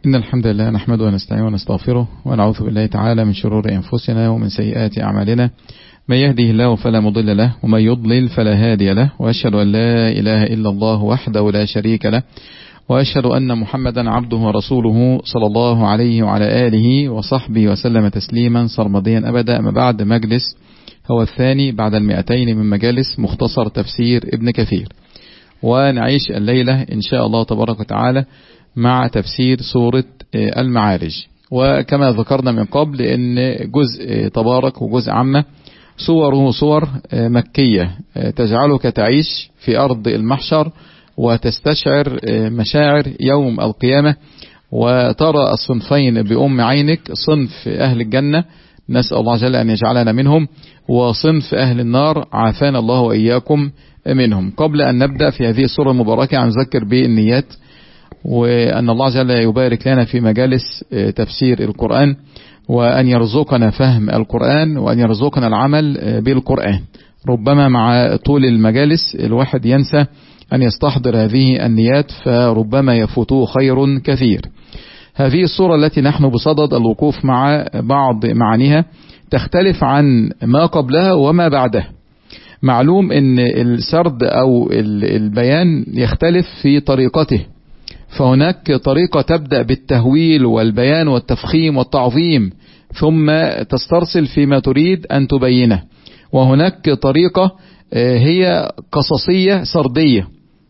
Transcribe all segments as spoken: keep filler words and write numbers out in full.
إن الحمد لله نحمده ونستعينه ونستغفره ونعوذ بالله تعالى من شرور أنفسنا ومن سيئات أعمالنا، من يهده الله فلا مضل له ومن يضلل فلا هادي له، وأشهد أن لا إله إلا الله وحده لا شريك له، وأشهد أن محمدا عبده ورسوله صلى الله عليه وعلى آله وصحبه وسلم تسليما سرمديا أبدا. أما بعد، مجلس هو الثاني بعد المئتين من مجالس مختصر تفسير ابن كثير، ونعيش الليلة إن شاء الله تبارك وتعالى مع تفسير سورة المعارج. وكما ذكرنا من قبل أن جزء تبارك وجزء عامة صوره صور مكية تجعلك تعيش في أرض المحشر وتستشعر مشاعر يوم القيامة، وترى الصنفين بأم عينك، صنف أهل الجنة نسأل الله جل أن يجعلنا منهم، وصنف أهل النار عافانا الله وإياكم منهم. قبل أن نبدأ في هذه السورة المباركة نذكر بالنيات، وأن الله جل يبارك لنا في مجالس تفسير القرآن، وأن يرزقنا فهم القرآن، وأن يرزقنا العمل بالقرآن. ربما مع طول المجالس الواحد ينسى أن يستحضر هذه النيات، فربما يفوته خير كثير. هذه السورة التي نحن بصدد الوقوف مع بعض معانيها تختلف عن ما قبلها وما بعدها. معلوم أن السرد أو البيان يختلف في طريقته، فهناك طريقة تبدأ بالتهويل والبيان والتفخيم والتعظيم ثم تسترسل فيما تريد أن تبينه، وهناك طريقة هي قصصية سردية،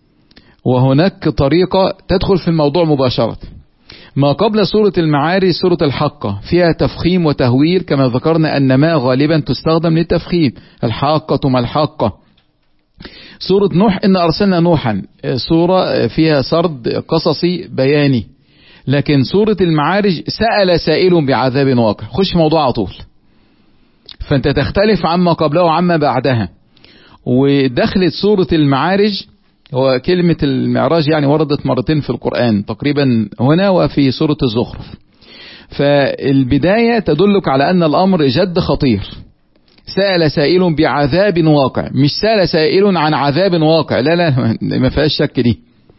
وهناك طريقة تدخل في الموضوع مباشرة. ما قبل سورة المعارج سورة الحاقة فيها تفخيم وتهويل، كما ذكرنا أن ما غالبا تستخدم للتفخيم، الحاقة ما الحاقة. سورة نوح إن أرسلنا نوحا سورة فيها سرد قصصي بياني، لكن سورة المعارج سأل سائل بعذاب واقع، خش موضوع على طول، فأنت تختلف عما قبله وعما بعدها. ودخلت سورة المعارج، هو كلمة المعراج يعني وردت مرتين في القرآن تقريبا، هنا وفي سورة الزخرف، فالبداية تدلك على أن الأمر جد خطير. سأل سائل بعذاب واقع، مش سأل سائل عن عذاب واقع، لا لا ما فيهاش شك دي.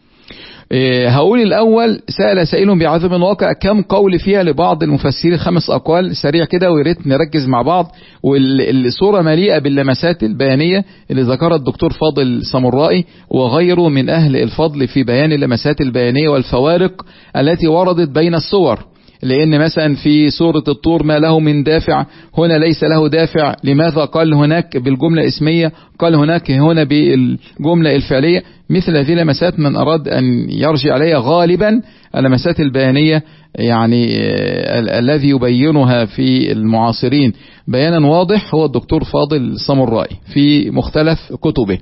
إيه هقول الأول سأل سائل بعذاب واقع، كم قول فيها لبعض المفسرين؟ خمس أقوال سريع كده، ويريت نركز مع بعض. والصورة مليئة باللمسات البيانية اللي ذكرها الدكتور فاضل سمرائي وغيره من أهل الفضل في بيان اللمسات البيانية والفوارق التي وردت بين الصور. لأن مثلا في سورة الطور ما له من دافع، هنا ليس له دافع. لماذا قال هناك بالجملة الاسمية، قال هناك هنا بالجملة الفعلية؟ مثل هذه لمسات من أراد أن يرجع عليها غالبا اللمسات البيانية، يعني الذي يبينها في المعاصرين بيانا واضح هو الدكتور فاضل سمرائي في مختلف كتبه.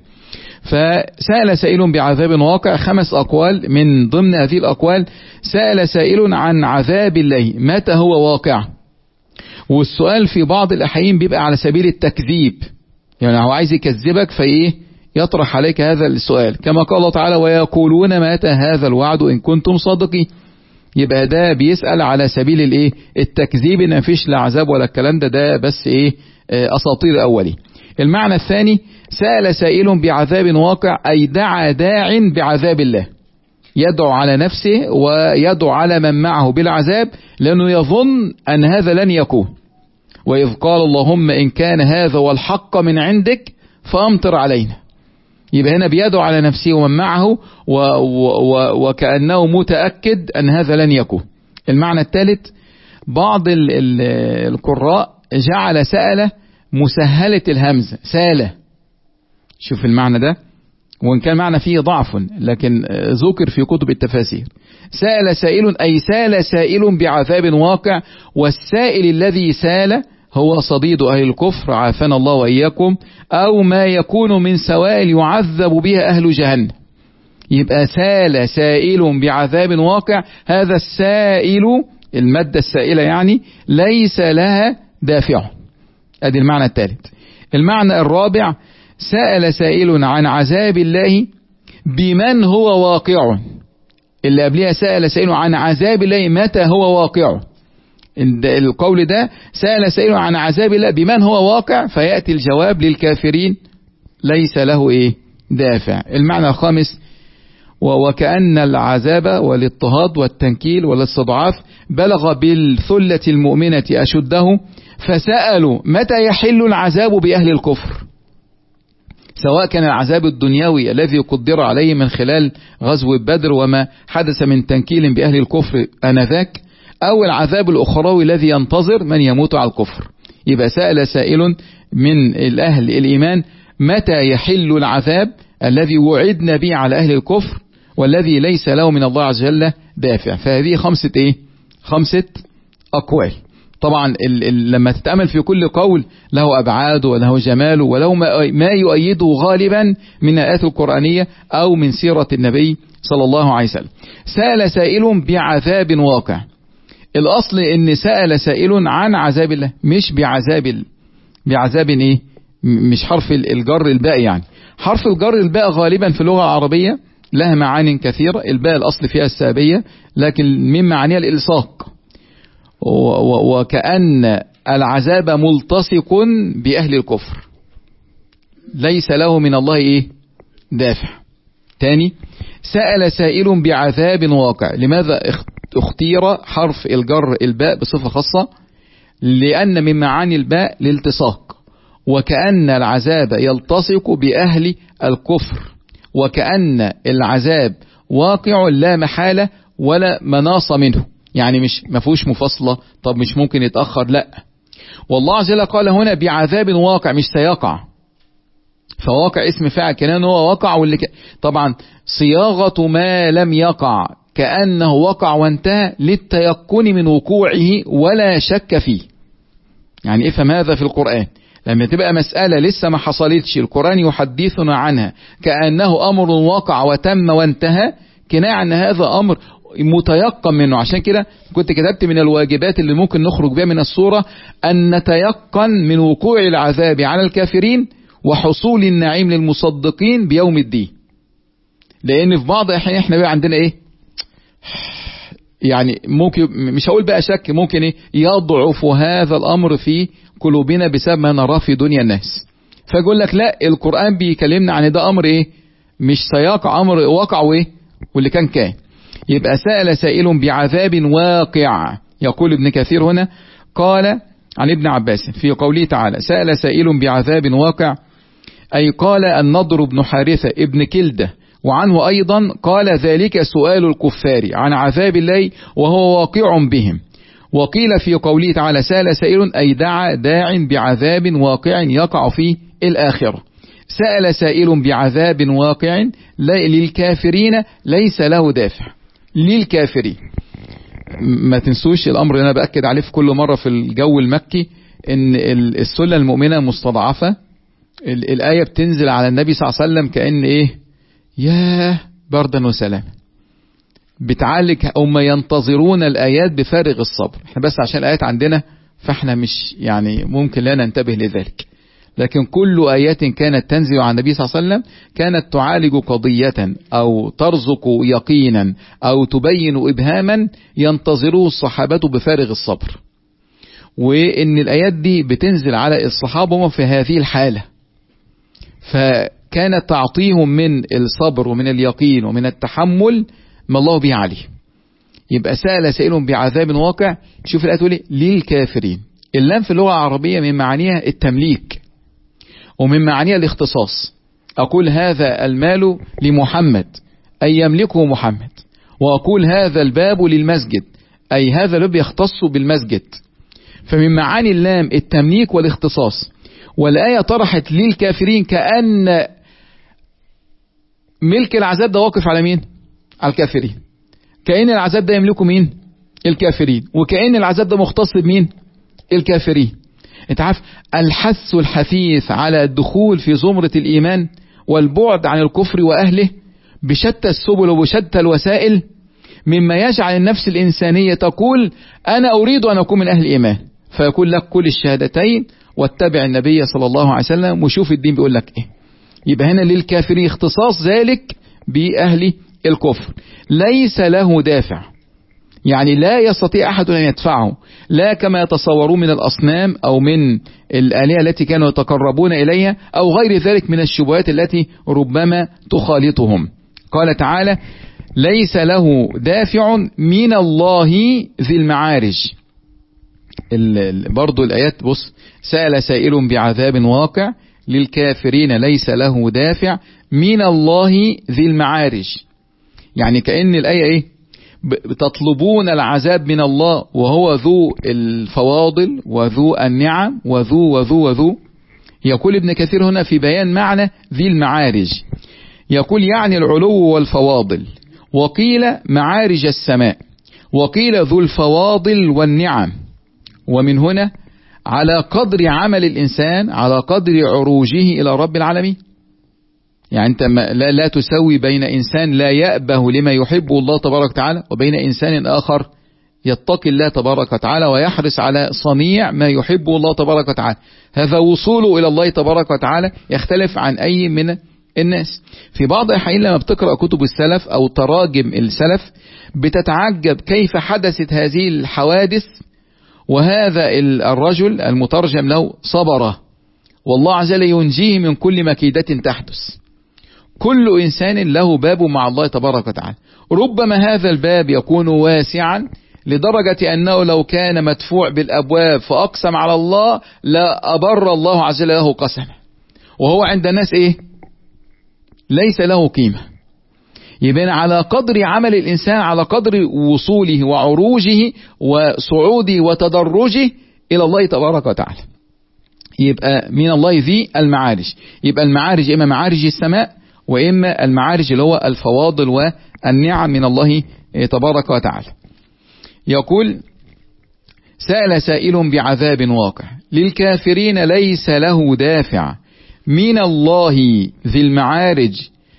فسأل سائل بعذاب واقع، خمس أقوال. من ضمن هذه الأقوال سأل سائل عن عذاب الله متى هو واقع، والسؤال في بعض الأحيان بيبقى على سبيل التكذيب، يعني هو عايز يكذبك فإيه يطرح عليك هذا السؤال، كما قال الله تعالى ويقولون متى هذا الوعد إن كنتم صادقين. يبقى ده بيسأل على سبيل الايه التكذيب، ان مفيش لا عذاب ولا الكلام ده، ده بس ايه أساطير أولي. المعنى الثاني سأل سائل بعذاب واقع، أي دعا داع بعذاب الله، يدعو على نفسه ويدعو على من معه بالعذاب، لأنه يظن أن هذا لن يكون. وإذ قال اللهم إن كان هذا والحق من عندك فأمطر علينا. يبقى هنا بيدعو على نفسه ومن معه و و و وكأنه متأكد أن هذا لن يكون. المعنى الثالث بعض ال ال القراء جعل سأل مسهلة الهمزة سالة، شوف المعنى ده، وإن كان معنى فيه ضعف لكن ذكر في كتب التفاسير. سأل سائل أي سال سائل بعذاب واقع، والسائل الذي سال هو صديد أهل الكفر عافانا الله وإياكم، أو ما يكون من سوائل يعذب بها أهل جهنم. يبقى سال سائل بعذاب واقع، هذا السائل المادة السائلة يعني ليس لها دافع. ادي المعنى الثالث. المعنى الرابع سأل سائل عن عذاب الله بمن هو واقع، اللي قبلها سأل سائل عن عذاب الله متى هو واقع. القول ده سأل سائل عن عذاب الله بمن هو واقع، فيأتي الجواب للكافرين ليس له ايه دافع. المعنى الخامس وكأن العذاب والاضطهاد والتنكيل والاستضعاف بلغ بالثلة المؤمنة أشده، فسألوا متى يحل العذاب بأهل الكفر، سواء كان العذاب الدنيوي الذي قدر عليه من خلال غزو بدر وما حدث من تنكيل بأهل الكفر آنذاك، أو العذاب الأخروي الذي ينتظر من يموت على الكفر. يبقى سأل سائل من الأهل الإيمان متى يحل العذاب الذي وعدنا به على أهل الكفر والذي ليس له من الله عز وجل دافع. فهذه خمسة إيه؟ خمسة أقوال. طبعا ال ال لما تتأمل في كل قول له أبعاد وله جمال وله ما يؤيده غالبا من الآيات القرآنية أو من سيرة النبي صلى الله عليه وسلم. سأل سائل بعذاب واقع. الأصل إن سأل سائل عن عذاب الله، مش بعذاب ال... بعذاب إيه؟ مش حرف الجر الباء. يعني حرف الجر الباء غالبا في اللغة العربية لها معاني كثيرة. الباء الأصل فيها السابية، لكن من معانيها الإلصاق، وكأن العذاب ملتصق بأهل الكفر ليس له من الله إيه؟ دافع. تاني، سأل سائل بعذاب واقع. لماذا اختير حرف الجر الباء بصفة خاصة؟ لأن من معاني الباء الالتصاق، وكأن العذاب يلتصق بأهل الكفر، وكأن العذاب واقع لا محالة ولا مناص منه. يعني مش مفهوش مفاصلة، طب مش ممكن يتأخر، لا، والله عز وجل قال هنا بعذاب واقع مش سيقع. فواقع اسم فاعل كأنه هو وقع، واللي ك... طبعا صياغة ما لم يقع كأنه وقع وانتهى للتيقن من وقوعه ولا شك فيه. يعني افهم هذا في القرآن، لما تبقى مسألة لسه ما حصلتش القرآن يحدثنا عنها كأنه أمر وقع وتم وانتهى، كناية عن هذا أمر متيقن منه. عشان كده كنت كتبت من الواجبات اللي ممكن نخرج بها من الصورة أن نتيقن من وقوع العذاب على الكافرين وحصول النعيم للمصدقين بيوم الدين. لأن في بعض الأحيان احنا بقى عندنا ايه، يعني ممكن مش هقول بقى شك، ممكن ايه يضعف هذا الأمر في قلوبنا بسبب ما نراه في دنيا الناس. فيقول لك لا، القرآن بيكلمنا عن ده أمر ايه مش سيقع، أمر وقع وايه واللي كان كان. يبقى سأل سائل بعذاب واقع. يقول ابن كثير هنا قال عن ابن عباس في قوله تعالى سأل سائل بعذاب واقع، أي قال النضر بن حارثة ابن كلدة، وعنه أيضا قال ذلك سؤال الكفار عن عذاب الله وهو واقع بهم. وقيل في قوله تعالى سأل سائل أي دعا داع بعذاب واقع يقع في الآخرة. سأل سائل بعذاب واقع للكافرين ليس له دافع. للكافرين، ما تنسوش الأمر اللي أنا بأكد عليه في كل مرة في الجو المكي، إن السلة المؤمنة مستضعفة. الآية بتنزل على النبي صلى الله عليه وسلم كأن إيه، ياه بردا وسلام، بتعالج. هم ينتظرون الآيات بفارغ الصبر. احنا بس عشان الآيات عندنا فاحنا مش يعني ممكن لا ننتبه لذلك، لكن كل آيات كانت تنزل عن النبي صلى الله عليه وسلم كانت تعالج قضية أو ترزق يقينا أو تبين إبهاما ينتظروه الصحابة بفارغ الصبر. وإن الآيات دي بتنزل على الصحابة في هذه الحالة، فكانت تعطيهم من الصبر ومن اليقين ومن التحمل ما الله به عليه. يبقى سأل سائل بعذاب واقع. شوف الآية تقول للكافرين. اللام في اللغة العربية من معانيها التمليك ومن معانيها الاختصاص. أقول هذا المال لمحمد أي يملكه محمد، وأقول هذا الباب للمسجد أي هذا الباب يختص بالمسجد. فمن معاني اللام التمليك والاختصاص. والآية طرحت للكافرين كأن ملك العذاب ده واقف على مين؟ على الكافرين. كأن العذاب ده يملكه مين؟ الكافرين. وكأن العذاب ده مختص بمين؟ الكافرين. انت عارف الحث الحثيث على الدخول في زمرة الإيمان والبعد عن الكفر وأهله بشتى السبل وبشتى الوسائل، مما يجعل النفس الإنسانية تقول أنا أريد أن أكون من أهل الإيمان، فيقول لك كل الشهادتين واتبع النبي صلى الله عليه وسلم وشوف الدين بيقول لك إيه. يبقى هنا للكافرين اختصاص ذلك بأهل الكفر ليس له دافع، يعني لا يستطيع أحد أن يدفعه، لا كما يتصورون من الأصنام أو من الآلهة التي كانوا يتقربون إليها أو غير ذلك من الشبهات التي ربما تخالطهم. قال تعالى ليس له دافع من الله ذي المعارج. برضو الآيات بص، سأل سائل بعذاب واقع للكافرين ليس له دافع من الله ذي المعارج. يعني كأن الآية إيه؟ تطلبون العذاب من الله وهو ذو الفواضل وذو النعم وذو وذو وذو. يقول ابن كثير هنا في بيان معنى ذي المعارج، يقول يعني العلو والفواضل، وقيل معارج السماء، وقيل ذو الفواضل والنعم. ومن هنا على قدر عمل الإنسان على قدر عروجه إلى رب العالمين. يعني أنت لا, لا تسوي بين إنسان لا يأبه لما يحبه الله تبارك وتعالى وبين إنسان آخر يتقي الله تبارك وتعالى ويحرص على صنيع ما يحبه الله تبارك وتعالى. هذا وصوله إلى الله تبارك وتعالى يختلف عن أي من الناس. في بعض الأحيان لما بتقرأ كتب السلف أو تراجم السلف بتتعجب كيف حدثت هذه الحوادث، وهذا الرجل المترجم له صبر والله عز وجل ينجيه من كل مكيدة تحدث. كل إنسان له باب مع الله تبارك وتعالى، ربما هذا الباب يكون واسعا لدرجة أنه لو كان مدفوع بالأبواب فأقسم على الله لا أبر الله عز وجل له قسمه، وهو عند الناس إيه؟ ليس له قيمة. يبين على قدر عمل الإنسان على قدر وصوله وعروجه وصعوده وتدرجه إلى الله تبارك وتعالى. يبقى من الله ذي المعارج، يبقى المعارج إما معارج السماء وإما المعارج اللي هو الفواضل والنعم من الله تبارك وتعالى. يقول سأل سائل بعذاب واقع للكافرين ليس له دافع من الله ذي المعارج.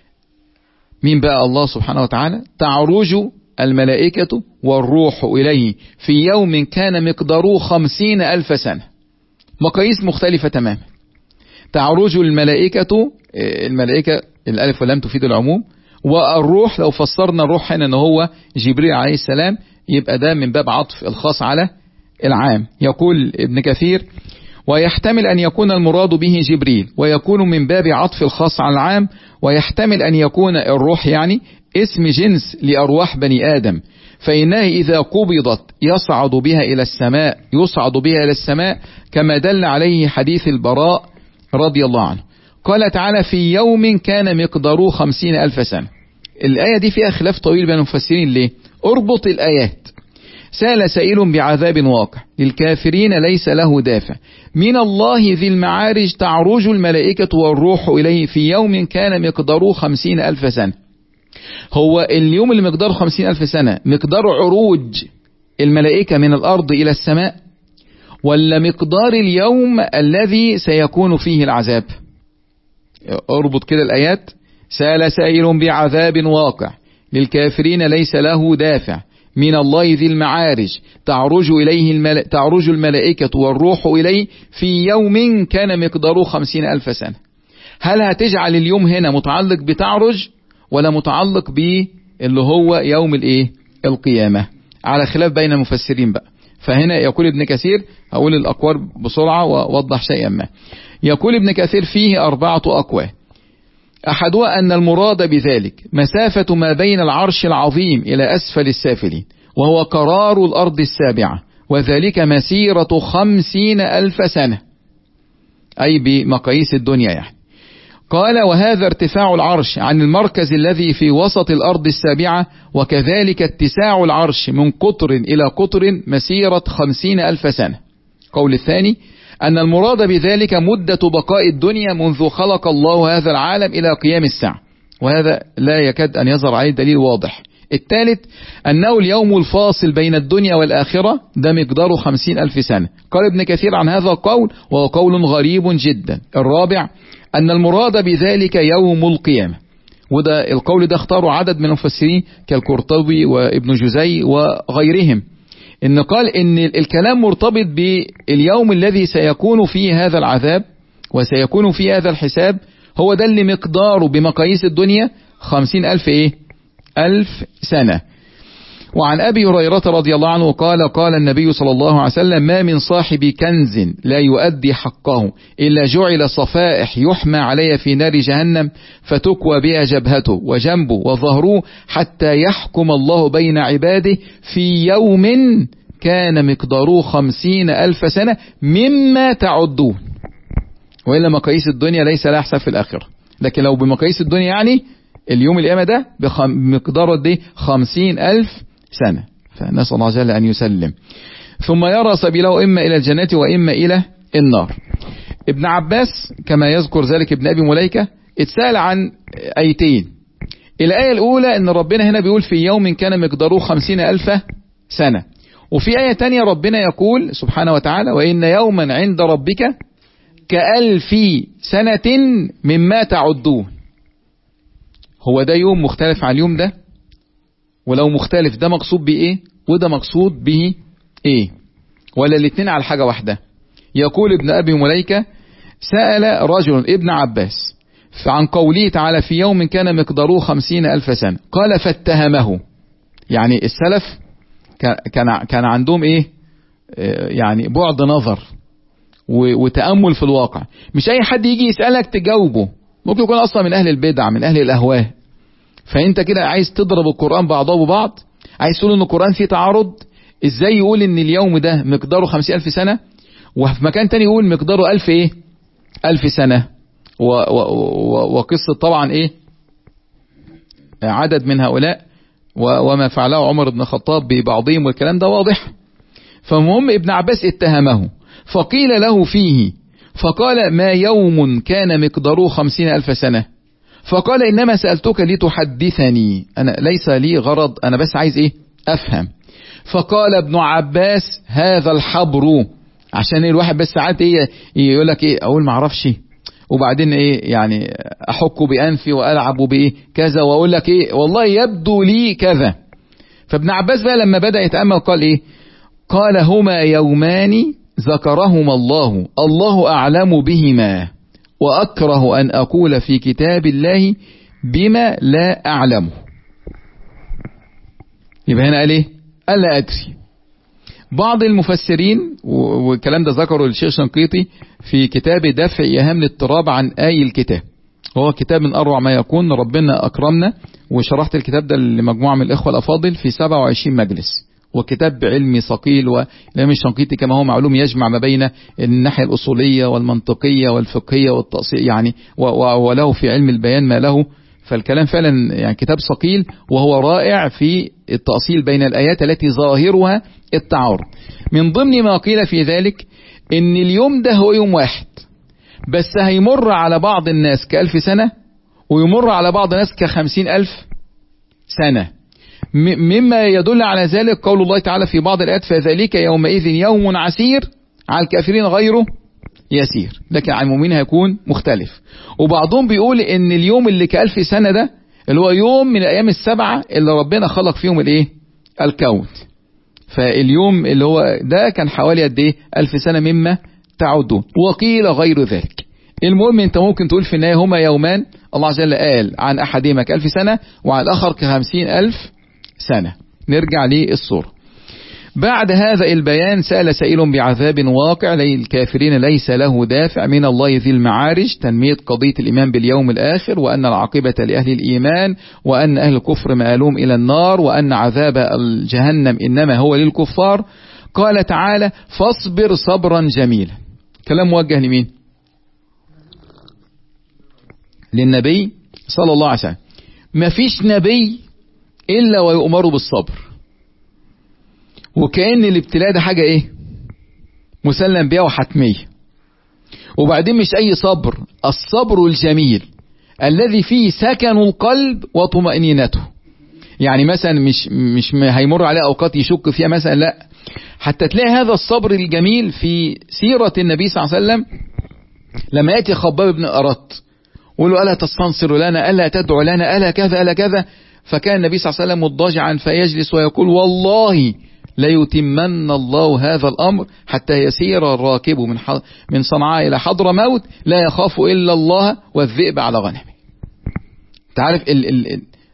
مين بقى الله سبحانه وتعالى؟ تعرج الملائكة والروح إليه في يوم كان مقداره خمسين ألف سنة. مقاييس مختلفة تماما. تعرج الملائكة، الملائكة الألف واللام تفيد العموم، والروح لو فسرنا الروح هنا أنه هو جبريل عليه السلام يبقى ده من باب عطف الخاص على العام. يقول ابن كثير ويحتمل أن يكون المراد به جبريل ويكون من باب عطف الخاص على العام، ويحتمل أن يكون الروح يعني اسم جنس لأرواح بني آدم، فإنها إذا قبضت يصعد بها إلى السماء يصعد بها إلى السماء كما دل عليه حديث البراء رضي الله عنه. قال تعالى في يوم كان مقداره خمسين ألف سنة. الآية دي فيها خلاف طويل بين المفسرين. ليه؟ اربط الآيات. سأل سائل بعذاب واقع للكافرين ليس له دافع من الله ذي المعارج تعرج الملائكة والروح إليه في يوم كان مقداره خمسين ألف سنة. هو اليوم اللي مقداره خمسين ألف سنة مقدار عروج الملائكة من الأرض إلى السماء، ولا مقدار اليوم الذي سيكون فيه العذاب؟ اربط كده الآيات. سأل سائل بعذاب واقع للكافرين ليس له دافع من الله ذي المعارج تعرج إليه الملا... تعرج الملائكة والروح إليه في يوم كان مقداره خمسين ألف سنة. هل هتجعل اليوم هنا متعلق بتعرج ولا متعلق باللي هو يوم الايه القيامة؟ على خلاف بين المفسرين بقى. فهنا يقول ابن كثير، هقول الأقوال بسرعة ووضح شيئا ما. يقول ابن كثير فيه أربعة أقوال. أحدها أن المراد بذلك مسافة ما بين العرش العظيم إلى أسفل السافلين، وهو قرار الأرض السابعة، وذلك مسيرة خمسين ألف سنة، أي بمقاييس الدنيا يعني. قال وهذا ارتفاع العرش عن المركز الذي في وسط الأرض السابعة، وكذلك اتساع العرش من قطر إلى قطر مسيرة خمسين ألف سنة. قول الثاني أن المراد بذلك مدة بقاء الدنيا منذ خلق الله هذا العالم إلى قيام الساعة، وهذا لا يكاد أن يظهر عليه دليل واضح. الثالث أنه اليوم الفاصل بين الدنيا والآخرة، ده مقداره خمسين ألف سنة. قال ابن كثير عن هذا القول وهو قول غريب جدا. الرابع أن المراد بذلك يوم القيامة، وده القول ده اختاره عدد من المفسرين كالقرطبي وابن جزي وغيرهم، إن قال إن الكلام مرتبط باليوم الذي سيكون فيه هذا العذاب وسيكون فيه هذا الحساب، هو ده اللي مقداره بمقاييس الدنيا خمسين ألف إيه؟ ألف سنة. وعن أبي هريرة رضي الله عنه قال قال النبي صلى الله عليه وسلم ما من صاحب كنز لا يؤدي حقه إلا جعل صفائح يحمى عليه في نار جهنم فتكوى بها جبهته وجنبه وظهره حتى يحكم الله بين عباده في يوم كان مقداره خمسين ألف سنة مما تعدون. وإلا مقاييس الدنيا ليس لها حساب في الآخرة، لكن لو بمقاييس الدنيا يعني اليوم القيامة ده بمقدار دي خمسين ألف سنة، فنسأل الله جل أن يسلم. ثم يرى سبيله إما إلى الجنة وإما إلى النار. ابن عباس كما يذكر ذلك ابن أبي مليكة اتسأل عن آيتين. الآية الأولى أن ربنا هنا بيقول في يوم كان مقداره خمسين ألف سنة، وفي آية تانية ربنا يقول سبحانه وتعالى وإن يوما عند ربك كألف سنة مما تعدون. هو ده يوم مختلف عن اليوم ده؟ ولو مختلف ده مقصود به ايه وده مقصود به ايه؟ ولا الاثنين على حاجة واحدة؟ يقول ابن أبي مليكة سأل رجل ابن عباس عن قوله تعالى في يوم كان مقداره خمسين ألف سنة، قال فاتهمه. يعني السلف كان كان عندهم ايه؟ يعني بعد نظر وتأمل في الواقع. مش اي حد يجي يسألك تجاوبه، ممكن يكون اصلا من اهل البدع من اهل الاهواء، فانت كده عايز تضرب القرآن بعضه ببعض، عايز تقول ان القرآن فيه تعارض. ازاي يقول ان اليوم ده مقداره خمسين ألف سنة وفي مكان تاني يقول مقداره ألف ايه ألف سنة؟ و و و وقصة طبعا ايه عدد من هؤلاء وما فعله عمر بن الخطاب ببعضهم والكلام ده واضح. فالمهم ابن عباس اتهمه فقيل له فيه فقال ما يوم كان مقداره خمسين ألف سنة؟ فقال إنما سألتك لتحدثني، أنا ليس لي غرض، أنا بس عايز إيه أفهم. فقال ابن عباس هذا الحبر، عشان الواحد بس ساعات إيه يقول لك إيه أقول ما أعرفش وبعدين إيه يعني أحك بأنفي وألعب بإيه كذا وأقول لك إيه والله يبدو لي كذا. فابن عباس بقى لما بدأ يتأمل قال إيه؟ قال هما يومان ذكرهما الله الله أعلم بهما وأكره أن أقول في كتاب الله بما لا أعلمه. يبقى هنا قال إيه؟ قال لا أدري. بعض المفسرين والكلام ده ذكره الشيخ شنقيطي في كتاب دفع إيهام الاضطراب عن آي الكتاب، هو كتاب من أروع ما يكون، ربنا أكرمنا وشرحت الكتاب ده لمجموعة من الإخوة الأفاضل في سبعة وعشرين مجلس، وكتاب علمي ثقيل. والإمام الشنقيطي كما هو معلوم يجمع ما بين الناحية الأصولية والمنطقية والفقهية والتأصيل يعني وله في علم البيان ما له. فالكلام فعلا يعني كتاب ثقيل وهو رائع في التأصيل بين الآيات التي ظاهرها التعارض. من ضمن ما قيل في ذلك ان اليوم ده هو يوم واحد بس هيمر على بعض الناس كألف سنة ويمر على بعض الناس كخمسين ألف سنة. مما يدل على ذلك قول الله تعالى في بعض الآيات فذلك يومئذ يوم عسير على الكافرين غيره يسير، لكن على المؤمنين هيكون مختلف. وبعضهم بيقول ان اليوم اللي كألف سنة ده اللي هو يوم من الأيام السبعة اللي ربنا خلق فيهم الايه الكون، فاليوم اللي هو ده كان حوالي قد ايه ألف سنة مما تعدون. وقيل غير ذلك. المهم انت ممكن تقول في النهاية هما يومان الله عز وجل قال عن أحدهما كألف سنة وعن الآخر كخمسين ألف سنة. نرجع للصورة. بعد هذا البيان سأل سائل بعذاب واقع للكافرين ليس له دافع من الله ذي المعارج، تنمية قضية الإيمان باليوم الآخر وأن العاقبة لأهل الإيمان وأن أهل الكفر مآلوم إلى النار وأن عذاب الجهنم إنما هو للكفار. قال تعالى فاصبر صبرا جميلا. كلام موجه لمين؟ للنبي صلى الله عليه وسلم. ما فيش نبي إلا ويؤمر بالصبر، وكأن الابتلاء ده حاجة ايه مسلم بها وحتمية. وبعدين مش اي صبر، الصبر الجميل الذي فيه سكن القلب وطمأنينته. يعني مثلا مش مش هيمر عليه اوقات يشك فيها مثلا، لا، حتى تلاقي هذا الصبر الجميل في سيرة النبي صلى الله عليه وسلم. لما يأتي خباب بن أرط وقال له ألا تستنصر لنا، ألا تدعو لنا، ألا كذا ألا كذا، فكان النبي صلى الله عليه وسلم مضجعا فيجلس ويقول والله ليتمن الله هذا الأمر حتى يسير الراكب من من صنعاء إلى حضر موت لا يخاف إلا الله والذئب على غنمه. تعرف ال ال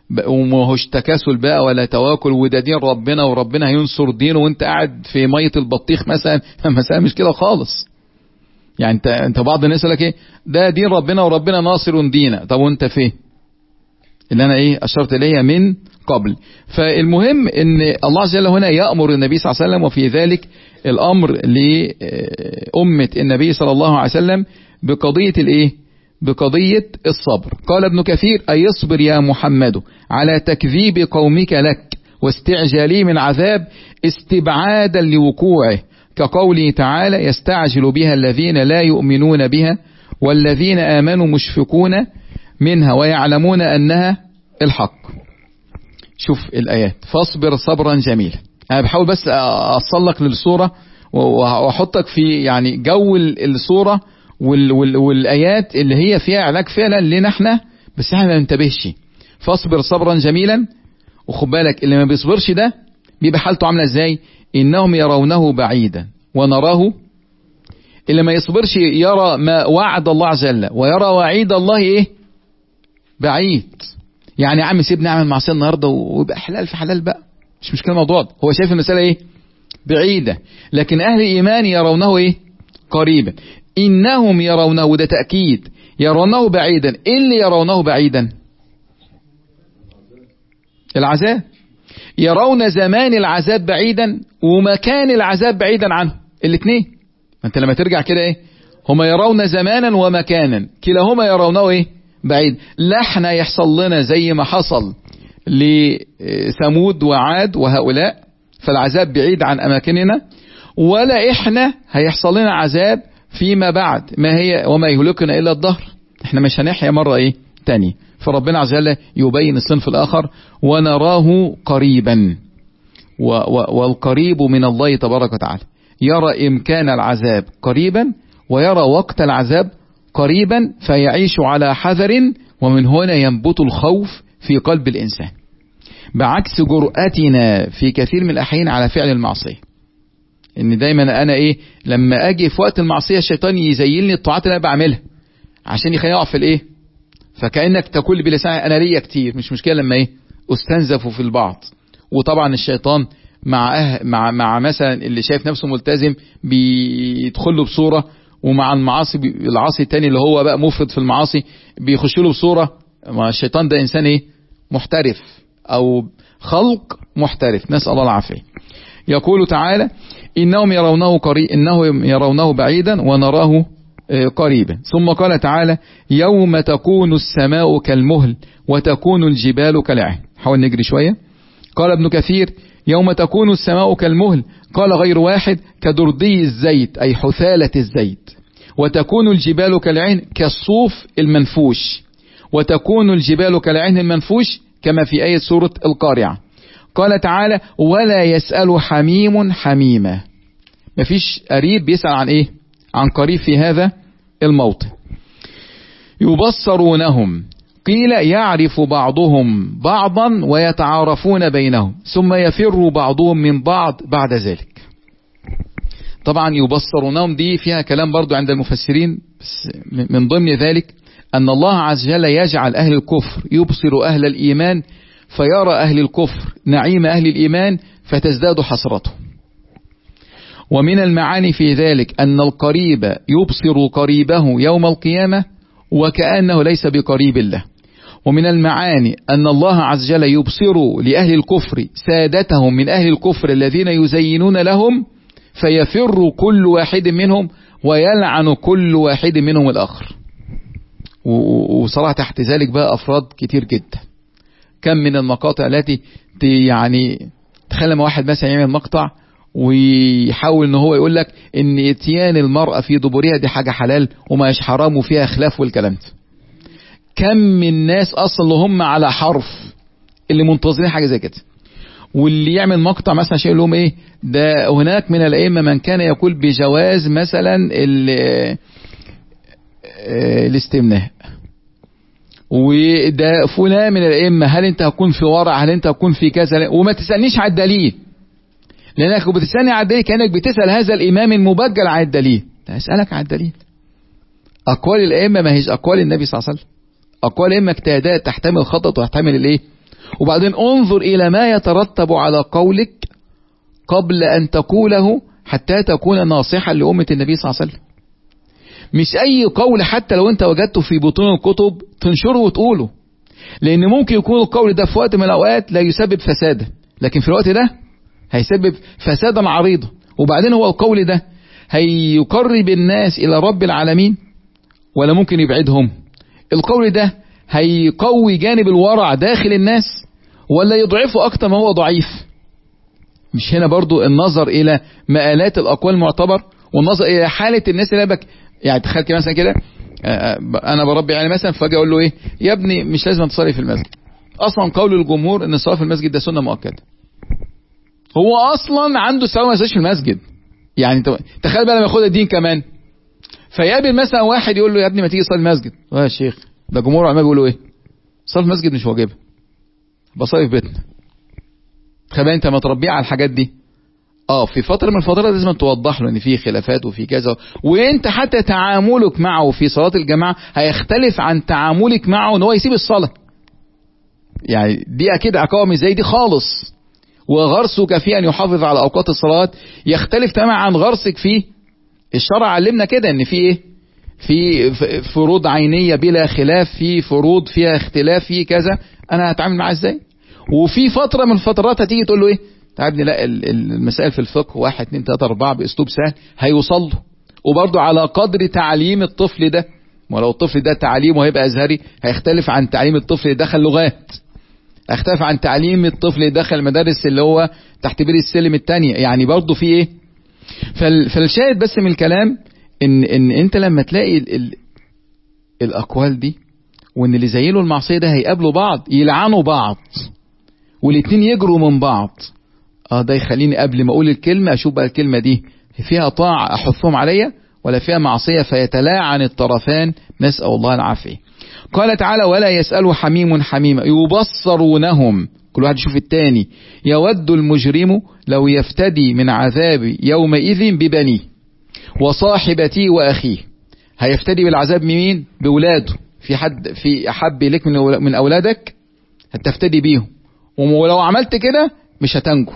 وما هوش تكاسل بقى ولا تواكل، وده دين ربنا وربنا هينصر دينه وانت قاعد في مية البطيخ مثلا. المسألة مش كده خالص. يعني انت انت بعض الناس يقول لك ايه، ده دين ربنا وربنا ناصر دينه. طب وانت فين؟ اللي انا ايه اشرت اليه من قبل. فالمهم ان الله عز وجل هنا يأمر النبي صلى الله عليه وسلم، وفي ذلك الامر لأمة النبي صلى الله عليه وسلم بقضية الايه، بقضية الصبر. قال ابن كثير: أي اصبر يا محمد على تكذيب قومك لك واستعجالي من عذاب استبعادا لوقوعه، كقوله تعالى: يستعجل بها الذين لا يؤمنون بها والذين آمنوا مشفقون منها ويعلمون أنها الحق. شوف الآيات، فاصبر صبرا جميلا. أنا بحاول بس أصل لك للصورة وأحطك في يعني جو الصورة وال وال والآيات اللي هي فيها علاج فعلا لنا احنا، بس احنا ما ننتبهش. فاصبر صبرا جميلا. وخد بالك اللي ما بيصبرش ده بيبقى حالته عامله ازاي؟ انهم يرونه بعيدا ونراه. اللي ما يصبرش يرى ما وعد الله عز وجل ويرى وعيد الله ايه؟ بعيد. يعني يا عم سيبني اعمل معصيه النهارده ويبقى حلال في حلال بقى، مش مشكله الموضوع ده. هو شايف المساله ايه؟ بعيده. لكن اهل الايمان يرونه ايه؟ قريبا. انهم يرونه، وده تاكيد، يرونه بعيدا. ايه اللي يرونه بعيدا؟ العذاب. يرون زمان العذاب بعيدا ومكان العذاب بعيدا عنه، الاثنين. انت لما ترجع كده ايه، هما يرون زمانا ومكانا، كلاهما يرونه ايه؟ بعيد. لا احنا يحصل لنا زي ما حصل لثمود وعاد وهؤلاء، فالعذاب بعيد عن اماكننا، ولا احنا هيحصل لنا عذاب فيما بعد، ما هي وما يهلكنا الا الدهر. احنا مش هنحيا مرة ايه تاني. فربنا عز وجل يبين الصنف الاخر: ونراه قريبا. والقريب من الله تبارك وتعالى يرى امكان العذاب قريبا ويرى وقت العذاب قريبا، فيعيش على حذر، ومن هنا ينبت الخوف في قلب الانسان، بعكس جرأتنا في كثير من الاحيان على فعل المعصية. ان دايما انا ايه، لما اجي في وقت المعصية الشيطان يزين لي الطاعات اللي انا بعملها عشان يخليني اقع في الايه، فكأنك تقول بلسان انا ليا كتير، مش مشكلة لما ايه استنزف في البعض. وطبعا الشيطان مع أه مع مع مثلا اللي شايف نفسه ملتزم بيدخل له بصورة، ومع المعاصي العاصي التاني اللي هو بقى مفرط في المعاصي بيخش له بصورة. ما الشيطان ده انسان ايه، محترف او خلق محترف، نسأل الله العافية. يقول تعالى: انهم يرونه قريب انهم يرونه بعيدا ونراه قريبا. ثم قال تعالى: يوم تكون السماء كالمهل وتكون الجبال كالعهن. حاول نجري شوية. قال ابن كثير: يوم تكون السماء كالمهل. قال غير واحد: كدردي الزيت، أي حثالة الزيت. وتكون الجبال كالعهن، كالصوف المنفوش. وتكون الجبال كالعهن المنفوش، كما في آية سورة القارعة. قال تعالى: ولا يسأل حميم حميمة. مفيش قريب بيسأل عن ايه؟ عن قريب في هذا الموطن. يبصرونهم. قيل: يعرف بعضهم بعضا ويتعارفون بينهم، ثم يفر بعضهم من بعض بعد ذلك. طبعا يبصرونهم دي فيها كلام برضو عند المفسرين، بس من ضمن ذلك أن الله عز وجل يجعل أهل الكفر يبصر أهل الإيمان، فيرى أهل الكفر نعيم أهل الإيمان فتزداد حسرته. ومن المعاني في ذلك أن القريب يبصر قريبه يوم القيامة وكأنه ليس بقريب له. ومن المعاني أن الله عز وجل يبصر لأهل الكفر سادتهم من أهل الكفر الذين يزينون لهم، فيفر كل واحد منهم ويلعن كل واحد منهم الآخر. وصراحة تحت ذلك بقى أفراد كتير جدا. كم من المقاطع التي يعني تخيل لما واحد مثلا يعمل مقطع ويحاول ان هو يقول لك ان اتيان المرأة في دبرها دي حاجة حلال وما حرام وفيها خلاف والكلام ده. كم من ناس اصلا اللي هم على حرف اللي منتظرين حاجة زي كده، واللي يعمل مقطع مثلا شيء لهم ايه ده، هناك من الائمة من كان يقول بجواز مثلا الاستمناء، وده فلان من الائمة، هل انت هتكون في ورع، هل انت هتكون في كذا، وما تسألنيش على الدليل، لأنك بتسألني على الدليل كأنك بتسأل هذا الإمام المبجل على الدليل. أسألك على الدليل. أقوال الأئمة ما هيش أقوال النبي صلى الله عليه وسلم. أقوال الأئمة اجتهادات تحتمل خطأ وتحتمل الإيه وبعدين انظر إلى ما يترتب على قولك قبل أن تقوله حتى تكون ناصحا لأمة النبي صلى الله عليه وسلم. مش أي قول حتى لو أنت وجدته في بطون الكتب تنشره وتقوله، لأن ممكن يكون القول ده في وقت من الأوقات لا يسبب فسادا، لكن في الوقت ده هيسبب فسادا عريضا. وبعدين هو القول ده هيقرب الناس إلى رب العالمين ولا ممكن يبعدهم؟ القول ده هيقوي جانب الورع داخل الناس ولا يضعفه أكتر ما هو ضعيف؟ مش هنا برضو النظر إلى مآلات الأقوال معتبر، والنظر إلى حالة الناس اللي بك. يعني تخيل كده مثلا كده أنا بربي يعني مثلا فاجي أقول له إيه يا ابني مش لازم تصلي في المسجد، أصلا قول الجمهور إن الصلاة في المسجد ده سنة مؤكدة، هو أصلا عنده السلام ما يصليش في المسجد. يعني تخيل بقى لما ياخد الدين كمان، فيقابل مثلا واحد يقول له يا ابني ما تيجي تصلي المسجد، يا شيخ ده جمهور العلماء بيقولوا ايه؟ صلاه في المسجد مش واجبه، بصلي في بيتنا. تخيل انت ما تربيه على الحاجات دي. اه في فتره من الفترات لازم توضح له ان في خلافات وفي كذا، وانت حتى تعاملك معه في صلاه الجماعه هيختلف عن تعاملك معه ان هو يسيب الصلاه. يعني دي اكيد عقاب زي دي خالص. وغرسك في ان يحافظ على اوقات الصلاه يختلف تماما عن غرسك في الشرع. علمنا كده ان في ايه؟ في فروض عينيه بلا خلاف، في فروض فيها اختلاف، في كذا، انا هتعامل معاه ازاي؟ وفي فتره من الفترات هتيجي تقول له ايه؟ تعبني لا المسائل في الفقه واحد اتنين تلاته اربعه باسلوب سهل هيوصل له، وبرضه على قدر تعليم الطفل ده. ولو الطفل ده تعليمه هيبقى ازهري هيختلف عن تعليم الطفل اللي دخل لغات، هيختلف عن تعليم الطفل اللي دخل المدارس اللي هو تحت بير السلم الثانيه. يعني برضه في ايه؟ فالشاهد بس من الكلام ان ان انت لما تلاقي ال ال الاقوال دي، وان اللي زينوا المعصيه ده هيقابلوا بعض يلعنوا بعض والاتنين يجروا من بعض، اه ده يخليني قبل ما اقول الكلمه اشوف بقى الكلمه دي فيها طاعه احثهم عليا ولا فيها معصيه فيتلاعن الطرفان، نسال الله العافيه. قال تعالى ولا يسأل حميم حميما يبصرونهم، كل واحد يشوف التاني، يود المجرم لو يفتدي من عذاب يومئذ ببنيه وصاحبتي وأخيه. هيفتدي بالعذاب مين؟ بولاده. في حد في أحب لك من من أولادك هتفتدي بيهم، ولو عملت كده مش هتنجو،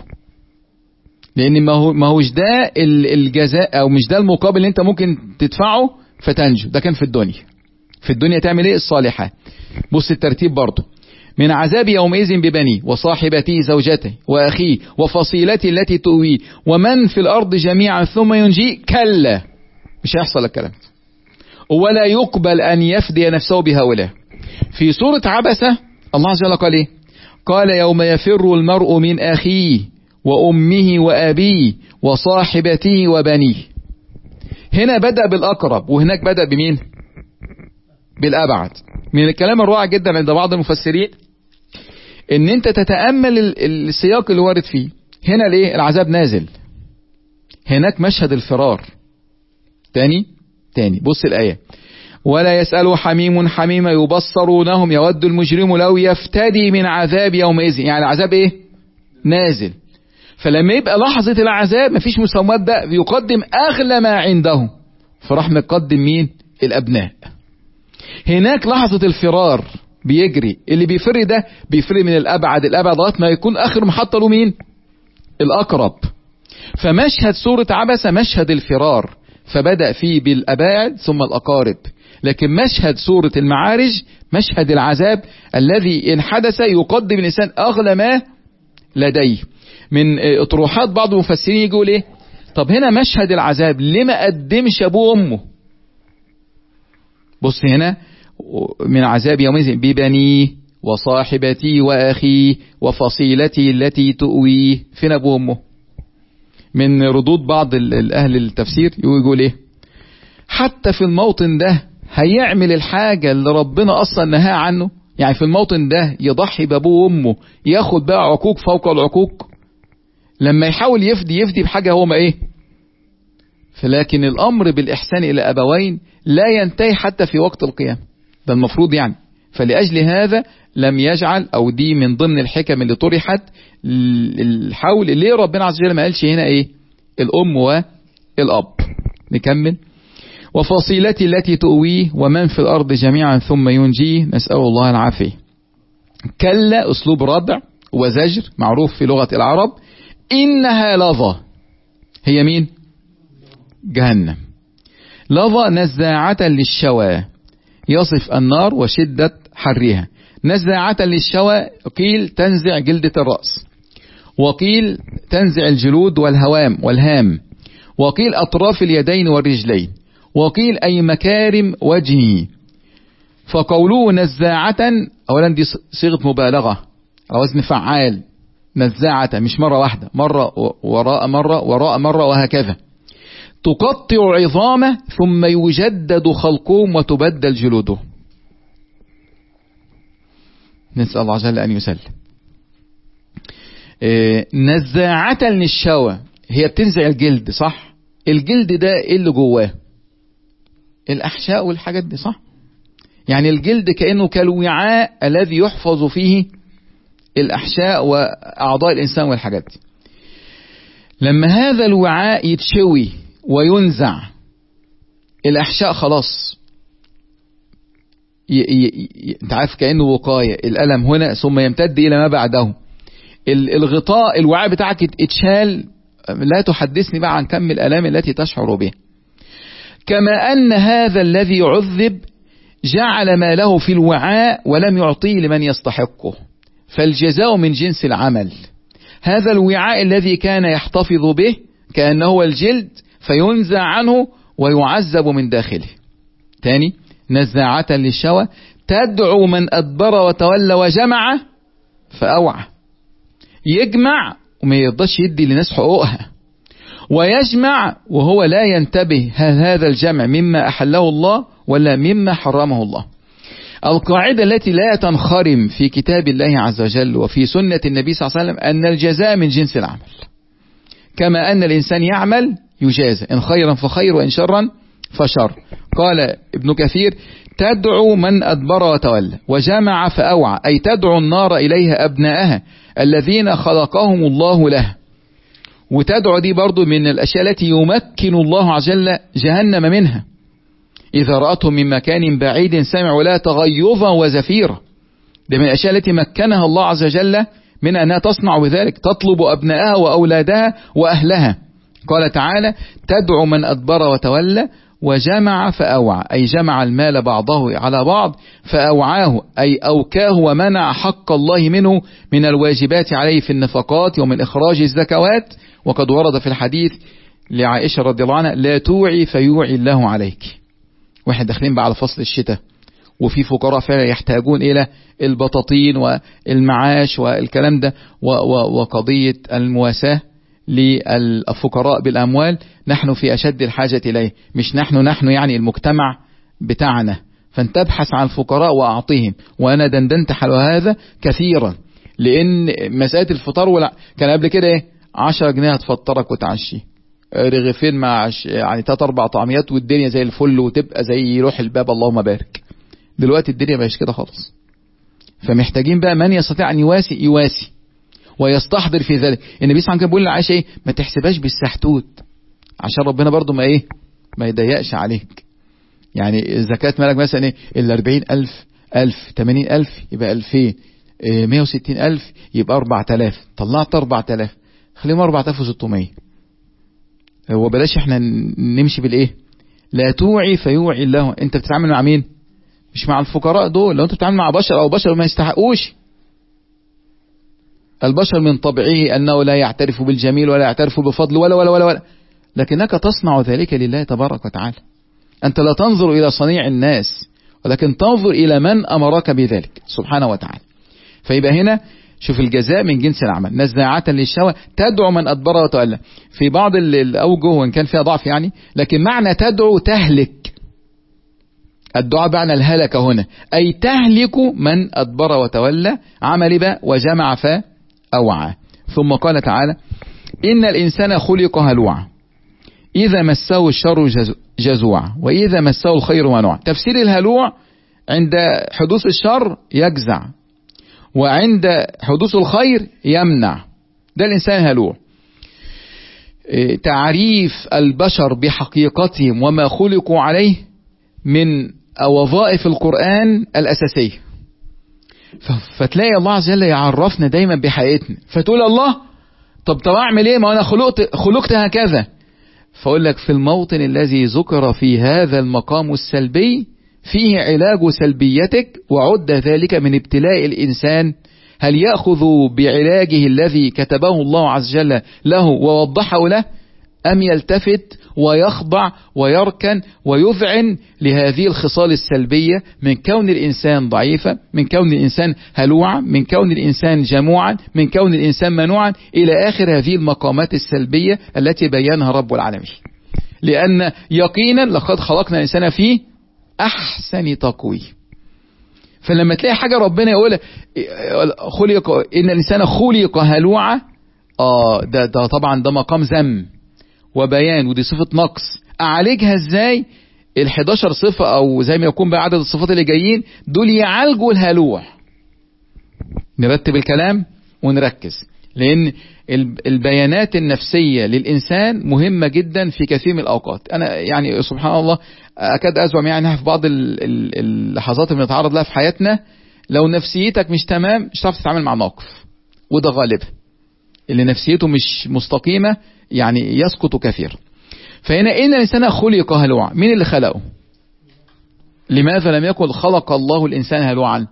لأن ما هو ما هوش ده الجزاء أو مش ده المقابل اللي أنت ممكن تدفعه فتنجو. ده كان في الدنيا. في الدنيا تعمل ايه؟ الصالحات. بص الترتيب برضه، من عذاب يومئذ ببنيه وصاحبته زوجته وأخيه وفصيلته التي تؤويه ومن في الأرض جميعا ثم ينجيه، كلا مش هيحصل الكلام، ولا يقبل أن يفدي نفسه بهؤلاء. في سورة عبسة الله عز وجل قال ايه؟ قال يوم يفر المرء من أخيه وأمه وأبيه وصاحبته وبنيه. هنا بدأ بالأقرب وهناك بدأ بمين؟ بالأبعد. من الكلام الرائع جدا عند بعض المفسرين ان انت تتأمل السياق اللي وارد فيه. هنا ليه العذاب نازل، هناك مشهد الفرار. تاني تاني بص الآية، ولا يسأل حميم حميما يبصرونهم يود المجرم لو يفتدي من عذاب يومئذ. يعني العذاب ايه؟ نازل. فلما يبقى لحظة العذاب مفيش مساومات، ده بيقدم أغلى ما عنده، فراح مقدم مين؟ الأبناء. هناك لحظة الفرار بيجري، اللي بيفر ده بيفر من الأبعد الأبعد لغاية ما يكون آخر محطة له مين؟ الأقرب. فمشهد سورة عبسة مشهد الفرار، فبدأ فيه بالأباعد ثم الأقارب. لكن مشهد سورة المعارج مشهد العذاب الذي إن حدث يقدم الإنسان أغلى ما لديه. من اطروحات بعض المفسرين يقول ايه؟ طب هنا مشهد العذاب ليه ما قدمش أبوه وأمه؟ بص هنا من عذاب يومئذ ببنيه وصاحبتي وأخيه وفصيلتي التي تؤويه. فين أبوه وأمه؟ من ردود بعض الأهل التفسير يقول ايه؟ حتى في الموطن ده هيعمل الحاجة اللي ربنا أصلا نهى عنه. يعني في الموطن ده يضحي بأبوه وأمه، ياخد بقى عقوق فوق العقوق. لما يحاول يفدي يفدي بحاجة هو ما ايه. فلكن الأمر بالإحسان إلى أبوين لا ينتهي حتى في وقت القيامة، ده المفروض يعني. فلأجل هذا لم يجعل، أو دي من ضمن الحكم اللي طرحت الحول ليه ربنا عز وجل ما قالش هنا ايه؟ الأم والأب. نكمل. وفصيلتي التي تؤويه ومن في الأرض جميعا ثم ينجيه، نسأل الله العافية. كلا أسلوب ردع وزجر معروف في لغة العرب. إنها لظى، هي مين؟ جهنم. لظى نزاعة للشوى، يصف النار وشدة حرها. نزاعة للشوى قيل تنزع جلدة الرأس، وقيل تنزع الجلود والهوام والهام، وقيل أطراف اليدين والرجلين، وقيل أي مكارم وجهه. فقوله نزاعة أولا دي صيغة مبالغة على وزن فعال، نزاعة مش مرة واحدة، مرة وراء مرة وراء مرة وهكذا. تقطع عظامه ثم يجدد خلقهم وتبدل جلوده. نسأل الله عز وجل أن يسلم. إيه نزاعة للشوى، هي بتنزع الجلد صح؟ الجلد ده ايه اللي جواه؟ الأحشاء والحاجات دي صح؟ يعني الجلد كأنه كالوعاء الذي يحفظ فيه الأحشاء وأعضاء الإنسان والحاجات دي. لما هذا الوعاء يتشوي وينزع، الأحشاء خلاص ي... ي... ي... انت عارف كأنه وقاية، الألم هنا ثم يمتد إلى ما بعده. الغطاء الوعاء بتاعك اتشال، لا تحدثني بقى عن كم الآلام التي تشعر بها. كما أن هذا الذي عذب جعل ما له في الوعاء ولم يعطيه لمن يستحقه، فالجزاء من جنس العمل. هذا الوعاء الذي كان يحتفظ به كأنه هو الجلد فينزع عنه ويعذب من داخله. تاني، نزاعة للشوى تدعو من أدبر وتولى وجمع فأوعى. يجمع وما يرضاش يدي لناس حقوقها، ويجمع وهو لا ينتبه هل هذا الجمع مما أحله الله ولا مما حرمه الله. القاعدة التي لا تنخرم في كتاب الله عز وجل وفي سنة النبي صلى الله عليه وسلم أن الجزاء من جنس العمل. كما أن الإنسان يعمل يجازى، إن خيرا فخير وإن شرا فشر. قال ابن كثير تدعو من أدبر وتولى وجمع فأوعى، أي تدعو النار إليها أبناءها الذين خلقهم الله لها. وتدعو دي برضو من الأشياء التي يمكن الله عز وجل جهنم منها، إذا رأتهم من مكان بعيد سمعوا لها تغيظا وزفيرا. ده من الأشياء التي مكنها الله عز وجل من أنها تصنع بذلك، تطلب أبنائها وأولادها وأهلها. قال تعالى تدعو من أدبر وتولى وجمع فأوعى، أي جمع المال بعضه على بعض فأوعاه، أي أوكاه ومنع حق الله منه من الواجبات عليه في النفقات ومن إخراج الزكوات. وقد ورد في الحديث لعائشة رضي الله عنها لا توعي فيوعي الله عليك. واحد داخلين بقى على فصل الشتاء وفي فقراء فعلا يحتاجون إلى البطاطين والمعاش والكلام ده وقضية المواساة للفقراء بالأموال، نحن في أشد الحاجة إليه. مش نحن نحن يعني المجتمع بتاعنا، فانت ابحث عن الفقراء وأعطيهم. وأنا دندنت حول هذا كثيرا، لأن مسألة الفطار ولا كان قبل كده إيه عشرة جنيه هتفطرك وتعشي رغيفين مع يعني تلات أربع طعميات والدنيا زي الفل وتبقى زي يروح الباب اللهم بارك. دلوقتي الدنيا مش كده خالص، فمحتاجين بقى من يستطيع أن يواسي يواسي ويستحضر في ذلك. النبي صلى الله عليه وسلم بيقول لعائشة ايه ما تحسبهاش بالسحتوت عشان ربنا برضو ما ايه ما يضيقش عليك. يعني زكاة مالك مثلا ايه الاربعين الف الف تمانين الف يبقى الفين إيه مية وستين الف يبقى اربع تلاف، طلعت اربع تلاف خليهم اربع تلاف وستمية. وبلاش احنا نمشي بالايه لا توعي فيوعي الله. انت بتتعامل مع مين؟ مش مع الفقراء دول. لو انت بتتعامل مع بشر او بشر ما يستحقوش، البشر من طبعه أنه لا يعترف بالجميل ولا يعترف بفضل ولا ولا ولا ولا، لكنك تصنع ذلك لله تبارك وتعالى. أنت لا تنظر إلى صنيع الناس ولكن تنظر إلى من أمرك بذلك سبحانه وتعالى. فيبقى هنا شوف الجزاء من جنس العمل. نزاعة للشوى تدعو من أدبر وتولى. في بعض الأوجه وإن كان فيها ضعف يعني، لكن معنى تدعو تهلك. الدعاء معنى الهلك هنا، أي تهلك من أدبر وتولى عمل بقى وجمع ف أوعى. ثم قال تعالى إن الإنسان خلق هلوعا إذا مسه الشر جزوعا وإذا مسه الخير منوعا. تفسير الهلوع عند حدوث الشر يجزع وعند حدوث الخير يمنع. ده الإنسان هلوع. تعريف البشر بحقيقتهم وما خلقوا عليه من وظائف القرآن الأساسية. فتلاقي الله عز وجل يعرفنا دايما بحقيقتنا، فتقول الله طب طب اعمل ايه، ما انا خلقت خلقت هكذا. فاقول لك في الموطن الذي ذكر في هذا المقام السلبي فيه علاج سلبيتك، وعد ذلك من ابتلاء الانسان، هل يأخذ بعلاجه الذي كتبه الله عز وجل له ووضحه له، أم يلتفت ويخضع ويركن ويذعن لهذه الخصال السلبية من كون الإنسان ضعيفا، من كون الإنسان هلوعا، من كون الإنسان جموعا، من كون الإنسان منوعا، إلى آخر هذه المقامات السلبية التي بينها رب العالمين. لأن يقينا لقد خلقنا الإنسان في أحسن تقويم. فلما تلاقي حاجة ربنا يقول خلق إن الإنسان خلق هلوعا، آه ده, ده طبعا ده مقام ذم وبيان، ودي صفة نقص. أعالجها إزاي؟ الحداشر صفة أو زي ما يكون بقى عدد الصفات اللي جايين دول يعالجوا الهلوع. نرتب الكلام ونركز، لأن البيانات النفسية للإنسان مهمة جدا في كثير من الأوقات. أنا يعني سبحان الله أكاد أزعم يعني في بعض اللحظات اللي بنتعرض لها في حياتنا، لو نفسيتك مش تمام مش هتعرف تتعامل مع موقف، وده غالبا اللي نفسيته مش مستقيمة يعني يسقط كثير. فهنا إن الإنسان خلق هلوعا، مين اللي خلقه؟ لماذا لم يقل خلق الله الإنسان هلوعا؟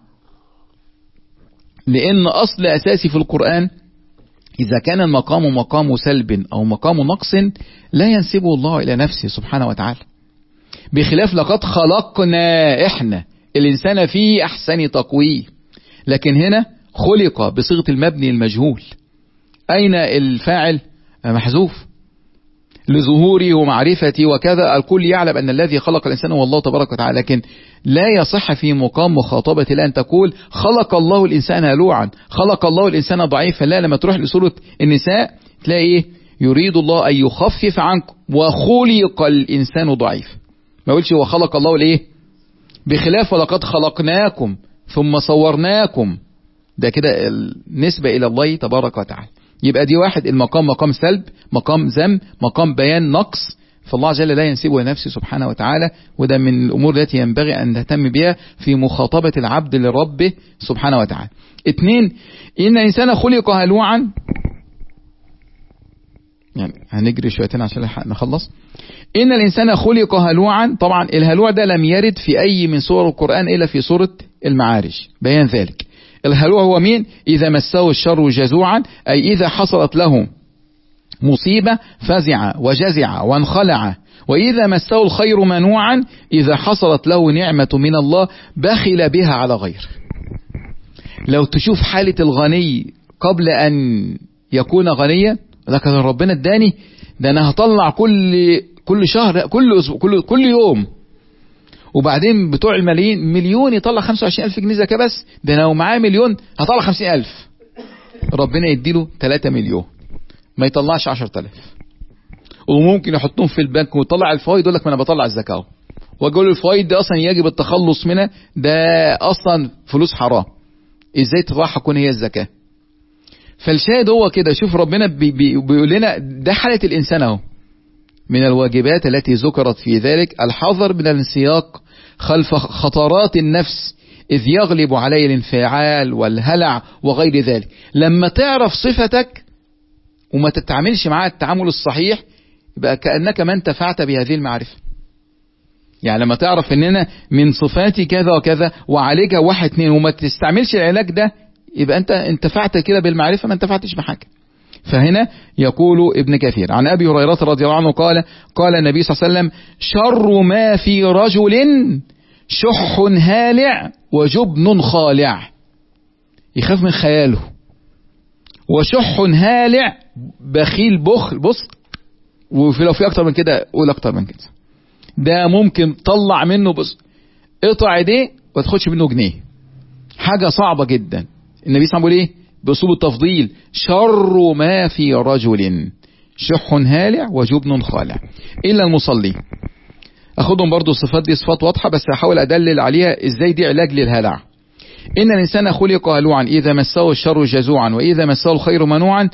لأن أصل أساسي في القرآن إذا كان المقام مقام سلب أو مقام نقص لا ينسبه الله إلى نفسه سبحانه وتعالى، بخلاف لقد خلقنا إحنا الإنسان في أحسن تقويم. لكن هنا خلق بصيغة المبني المجهول، أين الفاعل؟ محذوف لظهوري ومعرفتي وكذا، الكل يعلم أن الذي خلق الإنسان هو الله تبارك وتعالى. لكن لا يصح في مقام مخاطبة الله أن تقول خلق الله الإنسان هلوعا، خلق الله الإنسان ضعيفا. لا، لما تروح لسورة النساء تلاقي إيه؟ يريد الله أن يخفف عنكم وخلق الإنسان ضعيف، ما يقولش وخلق الله الإيه؟ بخلاف ولقد خلقناكم ثم صورناكم، ده كده النسبة إلى الله تبارك وتعالى. يبقى دي واحد، المقام مقام سلب، مقام ذم، مقام بيان نقص، فالله عز وجل لا ينسبه لنفسه سبحانه وتعالى. وده من الأمور التي ينبغي أن نهتم بها في مخاطبة العبد لربه سبحانه وتعالى. اثنين، إن الإنسان خلق هلوعا، يعني هنجري شويتين عشان نخلص. إن الإنسان خلق هلوعا، طبعا الهلوع ده لم يرد في أي من سور القرآن إلا في سورة المعارج بيان ذلك. الهلوع هو مين؟ إذا مسه الشر جزوعا، أي إذا حصلت له مصيبة فزع وجزع وانخلع، وإذا مسه الخير منوعا، إذا حصلت له نعمة من الله بخل بها على غيره. لو تشوف حالة الغني قبل أن يكون غنيا، لكن ربنا اداني ده أنا هطلع كل كل شهر كل أسبوع كل كل يوم، وبعدين بتوع الملايين مليون يطلع خمسة وعشرين ألف جنيه زكاة بس، ده أنا ومعاه مليون هطلع خمسين ألف، ربنا يديله ثلاثة مليون ما يطلعش عشرة آلاف، وممكن يحطهم في البنك ويطلع الفوائد يقول لك ما أنا بطلع الزكاة، وأقول الفوائد دي أصلا يجب التخلص منها، ده أصلا فلوس حرام، إزاي تطلعها تكون هي الزكاة؟ فالشاهد هو كده، شوف ربنا بي بي بيقول لنا ده حالة الإنسان اهو. من الواجبات التي ذكرت في ذلك الحذر من الانسياق خلف خطرات النفس إذ يغلب عليه الانفعال والهلع وغير ذلك. لما تعرف صفتك وما تتعاملش معها التعامل الصحيح يبقى كأنك ما انتفعت بهذه المعرفة. يعني لما تعرف ان انا من صفاتي كذا وكذا وعالجها واحد اتنين وما تستعملش العلاج ده، يبقى انت انتفعت كده بالمعرفة ما انتفعتش بحاجة. فهنا يقول ابن كثير عن أبي هريرة رضي الله عنه قال قال النبي صلى الله عليه وسلم شر ما في رجل شح هالع وجبن خالع، يخاف من خياله، وشح هالع بخيل بخل، بص وفي لو في اكتر من كده قول اكتر من كده، ده ممكن طلع منه بص اقطع ايديه وما تاخدش منه جنيه، حاجة صعبة جدا. النبي صلى الله عليه وسلم بيقول ايه بأسلوب التفضيل شر ما في رجل شح هالع وجبن خالع إلا المصلي. أخذهم برضو الصفات دي صفات واضحة بس أحاول أدلل عليها إزاي دي علاج للهلع. إن الإنسان خلق هلوعا إذا مسه الشر جزوعا وإذا مسه الخير منوعا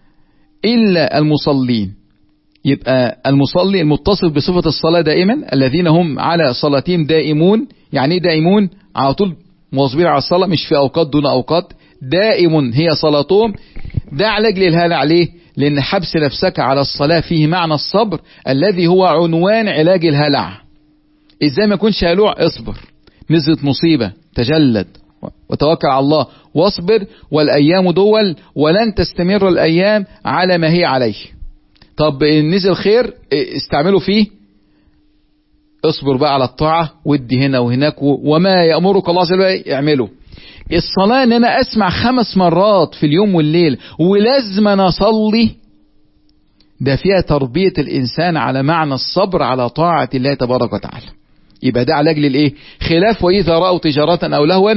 إلا المصلين. يبقى المصلي المتصف بصفة الصلاة دائما الذين هم على صلاتهم دائمون. يعني دائمون على طول مواظبين على الصلاة، مش في أوقات دون أوقات، دائم هي صلاتهم. ده علاج للهلع. ليه؟ لأن حبس نفسك على الصلاة فيه معنى الصبر الذي هو عنوان علاج الهلع. إزاي ما يكونش هلوع؟ اصبر، نزلت مصيبة تجلد وتوكل على الله واصبر، والأيام دول ولن تستمر الأيام على ما هي عليه. طب نزل خير استعملوا فيه، اصبر بقى على الطاعة، ودي هنا وهناك، وما يأمرك الله عز وجل اعمله. الصلاة ان انا اسمع خمس مرات في اليوم والليل ولازم انا اصلي، ده فيها تربية الانسان على معنى الصبر على طاعة الله تبارك وتعالى. يبقى ده علاج للايه؟ خلاف واذا رأوا تجارة او لهوا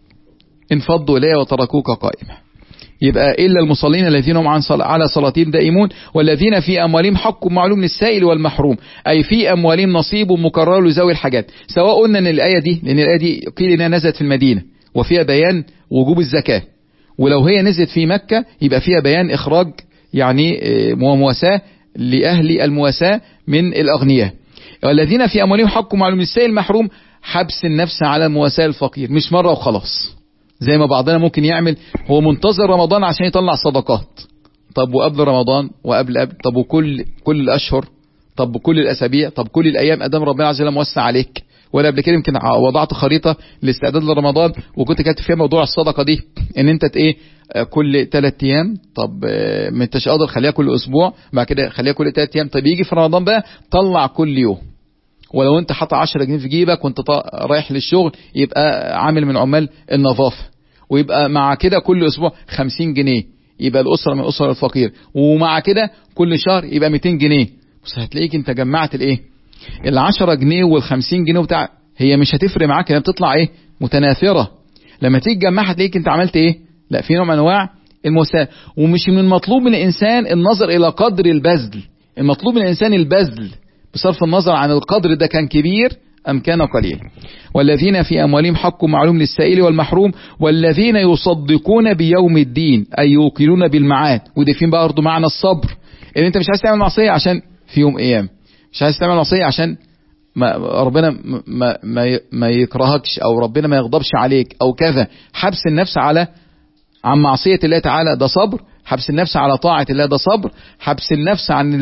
انفضوا اليها وتركوك قائمة. يبقى إلا المصلين الذين هم عن صلاة على صلاتهم دائمون والذين في أموالهم حق معلوم للسائل والمحروم، أي في أموالهم نصيب مكرر لذوي الحاجات. سواء قلنا أن الآية دي، لأن الآية دي قيل إنها نزلت في المدينة وفيها بيان وجوب الزكاة، ولو هي نزلت في مكة يبقى فيها بيان إخراج يعني مواساة لأهل المواساة من الأغنياء. والذين في أموالهم حق معلوم للسائل المحروم، حبس النفس على مواساة الفقير، مش مرة وخلاص زي ما بعضنا ممكن يعمل، هو منتظر رمضان عشان يطلع صدقات. طب وقبل رمضان وقبل قبل، طب وكل كل الأشهر، طب وكل الأسابيع، طب كل الأيام، أدام ربنا عز وجل موسع عليك. وأنا قبل كده يمكن وضعت خريطة لاستعداد لرمضان وكنت كاتب فيها موضوع الصدقة دي، إن أنت إيه كل ثلاث أيام، طب ما أنتش قادر خليها كل أسبوع، بعد كده خليها كل ثلاث أيام، طب يجي في رمضان بقى طلع كل يوم. ولو أنت حاطط عشرة جنيه في جيبك وأنت رايح للشغل يبقى عامل من عمال النظافة، ويبقى مع كده كل اسبوع خمسين جنيه، يبقى الاسره من اسر الفقير، ومع كده كل شهر يبقى مئتين جنيه. بس هتلاقيك انت جمعت الايه؟ العشرة جنيه والخمسين جنيه بتاع، هي مش هتفرق معاك، هي بتطلع ايه؟ متناثره. لما تيجي تجمعها هتلاقيك انت عملت ايه؟ لا، في نوع من انواع المساء. ومش من المطلوب من الانسان النظر الى قدر البذل، المطلوب من الانسان البذل بصرف النظر عن القدر ده كان كبير أم كان قليل. والذين في أموالهم حق معلوم للسائل والمحروم والذين يصدقون بيوم الدين، أي يوقنون بالمعاد. وده فين بقى برضه معنى الصبر، إن أنت مش عايز تعمل معصية عشان في يوم قيام، مش عايز تعمل معصية عشان ما ربنا ما, ما, ما يكرهكش أو ربنا ما يغضبش عليك أو كذا. حبس النفس على عن معصية الله تعالى ده صبر، حبس النفس على طاعة الله ده صبر، حبس النفس عن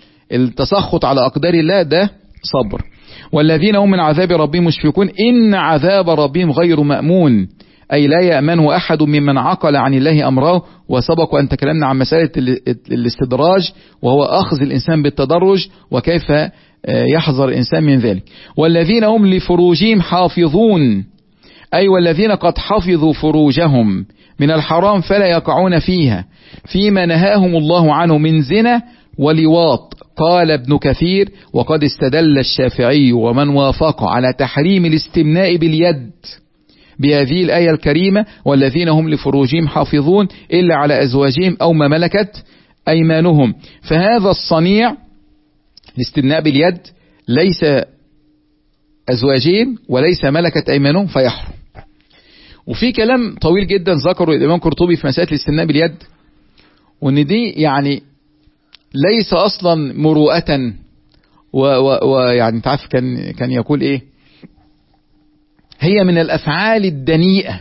التسخط على أقدار الله ده صبر. والذين هم من عذاب ربهم مشفقون، إن عذاب ربهم غير مأمون، أي لا يأمنه أحد ممن عقل عن الله أمره. وسبق أن تكلمنا عن مسألة الاستدراج، وهو أخذ الإنسان بالتدرج وكيف يحذر الإنسان من ذلك. والذين هم لفروجهم حافظون، أي والذين قد حفظوا فروجهم من الحرام فلا يقعون فيها فيما نهاهم الله عنه من زنا ولواط. قال ابن كثير: وقد استدل الشافعي ومن وافق على تحريم الاستمناء باليد بهذه الآية الكريمة: والذين هم لفروجهم حافظون إلا على أزواجهم أو ما ملكت أيمانهم. فهذا الصنيع الاستمناء باليد ليس أزواجهم وليس ملكت أيمانهم فيحرم. وفي كلام طويل جدا ذكره الإمام قرطبي في مسألة الاستمناء باليد، وإن دي يعني ليس أصلا مروءة، ويعني و... تعرف كان كان يقول إيه، هي من الأفعال الدنيئة.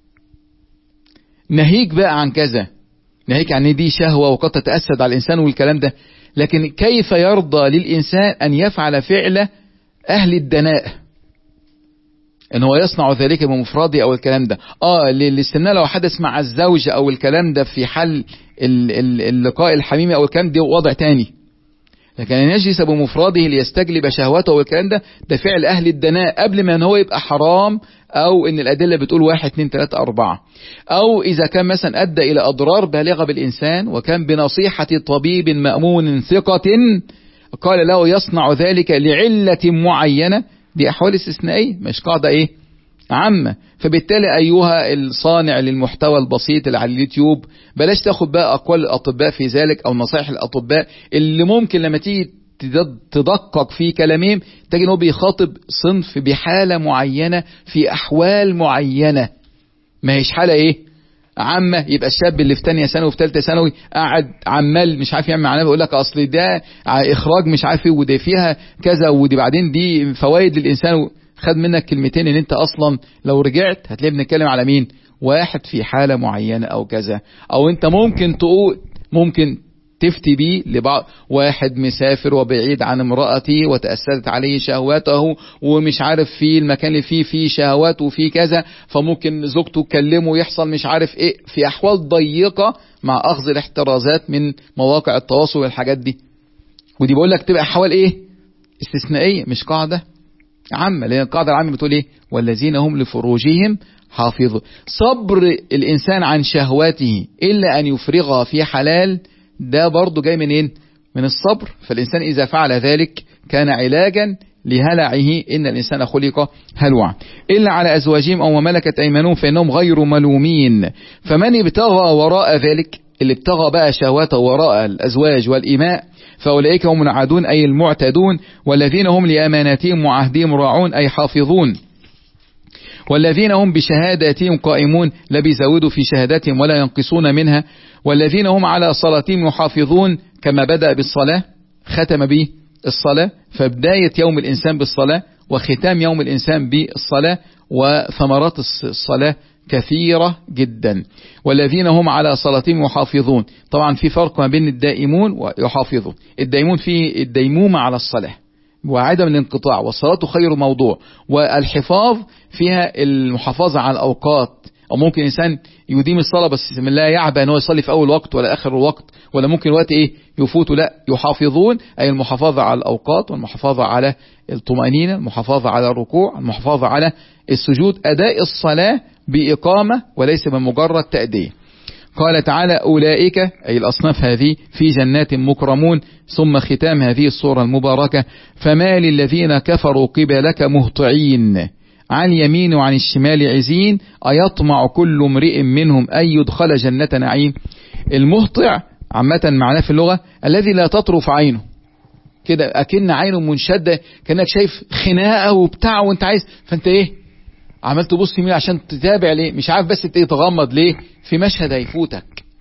نهيك بقى عن كذا، نهيك عن دي شهوة وقد تتأسد على الإنسان والكلام ده، لكن كيف يرضى للإنسان أن يفعل فعل أهل الدناء، ان هو يصنع ذلك بمفرده او الكلام ده. اه الاستمناء لو حدث مع الزوج او الكلام ده في حل اللقاء الحميمي او الكلام ده وضع تاني، لكن ان يجلس بمفرده ليستجلب شهوته والكلام ده ده فعل اهل الدناء قبل ما ان هو يبقى حرام، او ان الادله بتقول واحد اتنين تلاته اربعه، او اذا كان مثلا ادى الى اضرار بالغه بالانسان وكان بنصيحه طبيب مامون ثقه قال له يصنع ذلك لعله معينه، دي أحوال استثنائية مش قاعدة إيه عامة. فبالتالي أيها الصانع للمحتوى البسيط اللي على اليوتيوب، بلاش تاخد بقى أقوال الأطباء في ذلك أو نصائح الأطباء اللي ممكن لما تيجي تدقق في كلامهم تجد أنه بيخاطب صنف بحالة معينة في أحوال معينة، ما هيش حالة إيه عامة. يبقى الشاب اللي في تانية ثانوي وفي ثالثة ثانوي قاعد عمال مش عارف يعمل معناه، بيقول لك اصل ده اخراج مش عارف ايه ودي فيها كذا ودي بعدين دي فوائد للانسان، خد منك كلمتين ان انت اصلا لو رجعت هتلاقي بنتكلم على مين؟ واحد في حالة معينة او كذا، او انت ممكن تقول ممكن تفتي بيه لبعض واحد مسافر وبعيد عن امرأته وتأثرت عليه شهواته ومش عارف في المكان اللي فيه فيه شهوات وفيه كذا، فممكن زوجته تكلمه يحصل مش عارف ايه، في احوال ضيقة مع اخذ الاحترازات من مواقع التواصل والحاجات دي. ودي بقول لك تبقى احوال ايه؟ استثنائية مش قاعدة عامة، لان القاعدة العامة بتقول ايه؟ والذين هم لفروجهم حافظون. صبر الانسان عن شهواته الا ان يفرغها في حلال، ده برضو جاي منين؟ من الصبر. فالإنسان إذا فعل ذلك كان علاجا لهلعه، إن الإنسان خلق هلوعا. إلا على أزواجهم أو ملكت أيمانهم فإنهم غير ملومين. فمن ابتغى وراء ذلك، اللي ابتغى بقى شهواته وراء الأزواج والإماء، فأولئك هم العادون أي المعتدون، والذين هم لأماناتهم وعهدهم راعون أي حافظون، والذين هم بشهاداتهم قائمون لا بيزودوا في شهاداتهم ولا ينقصون منها، والذين هم على صلاتهم يحافظون. كما بدأ بالصلاة ختم به الصلاة، فبداية يوم الإنسان بالصلاة وختام يوم الإنسان بالصلاة، وثمرات الصلاة كثيرة جدا. والذين هم على صلاتهم يحافظون، طبعا في فرق ما بين الدائمون ويحافظون. الدائمون فيه الديمومة على الصلاة وعدم الانقطاع، والصلاة خير موضوع، والحفاظ فيها المحافظة على الأوقات. أو ممكن إنسان يديم الصلاة بس لا يعبأ أنه يصلي في أول وقت ولا آخر الوقت، ولا ممكن الوقت إيه يفوته. لا، يحافظون أي المحافظة على الأوقات، والمحافظة على الطمأنينة، المحافظة على الركوع، المحافظة على السجود، أداء الصلاة بإقامة وليس بمجرد تأدية. قال تعالى أولئك أي الأصناف هذه في جنات مكرمون. ثم ختام هذه الصورة المباركة فما للذين كفروا قبلك مهطعين عن يمين وعن الشمال عزين أيطمع كل امرئ منهم أن يدخل جنة نعيم. المهطع عامة معناه في اللغة الذي لا تطرف عينه، كده أكن عينه منشدة كأنك شايف خناقة وبتاع وانت عايز، فانت ايه عملت تبص يمين عشان تتابع ليه، مش عارف بس ايه تغمض ليه في مشهد هيفوتك.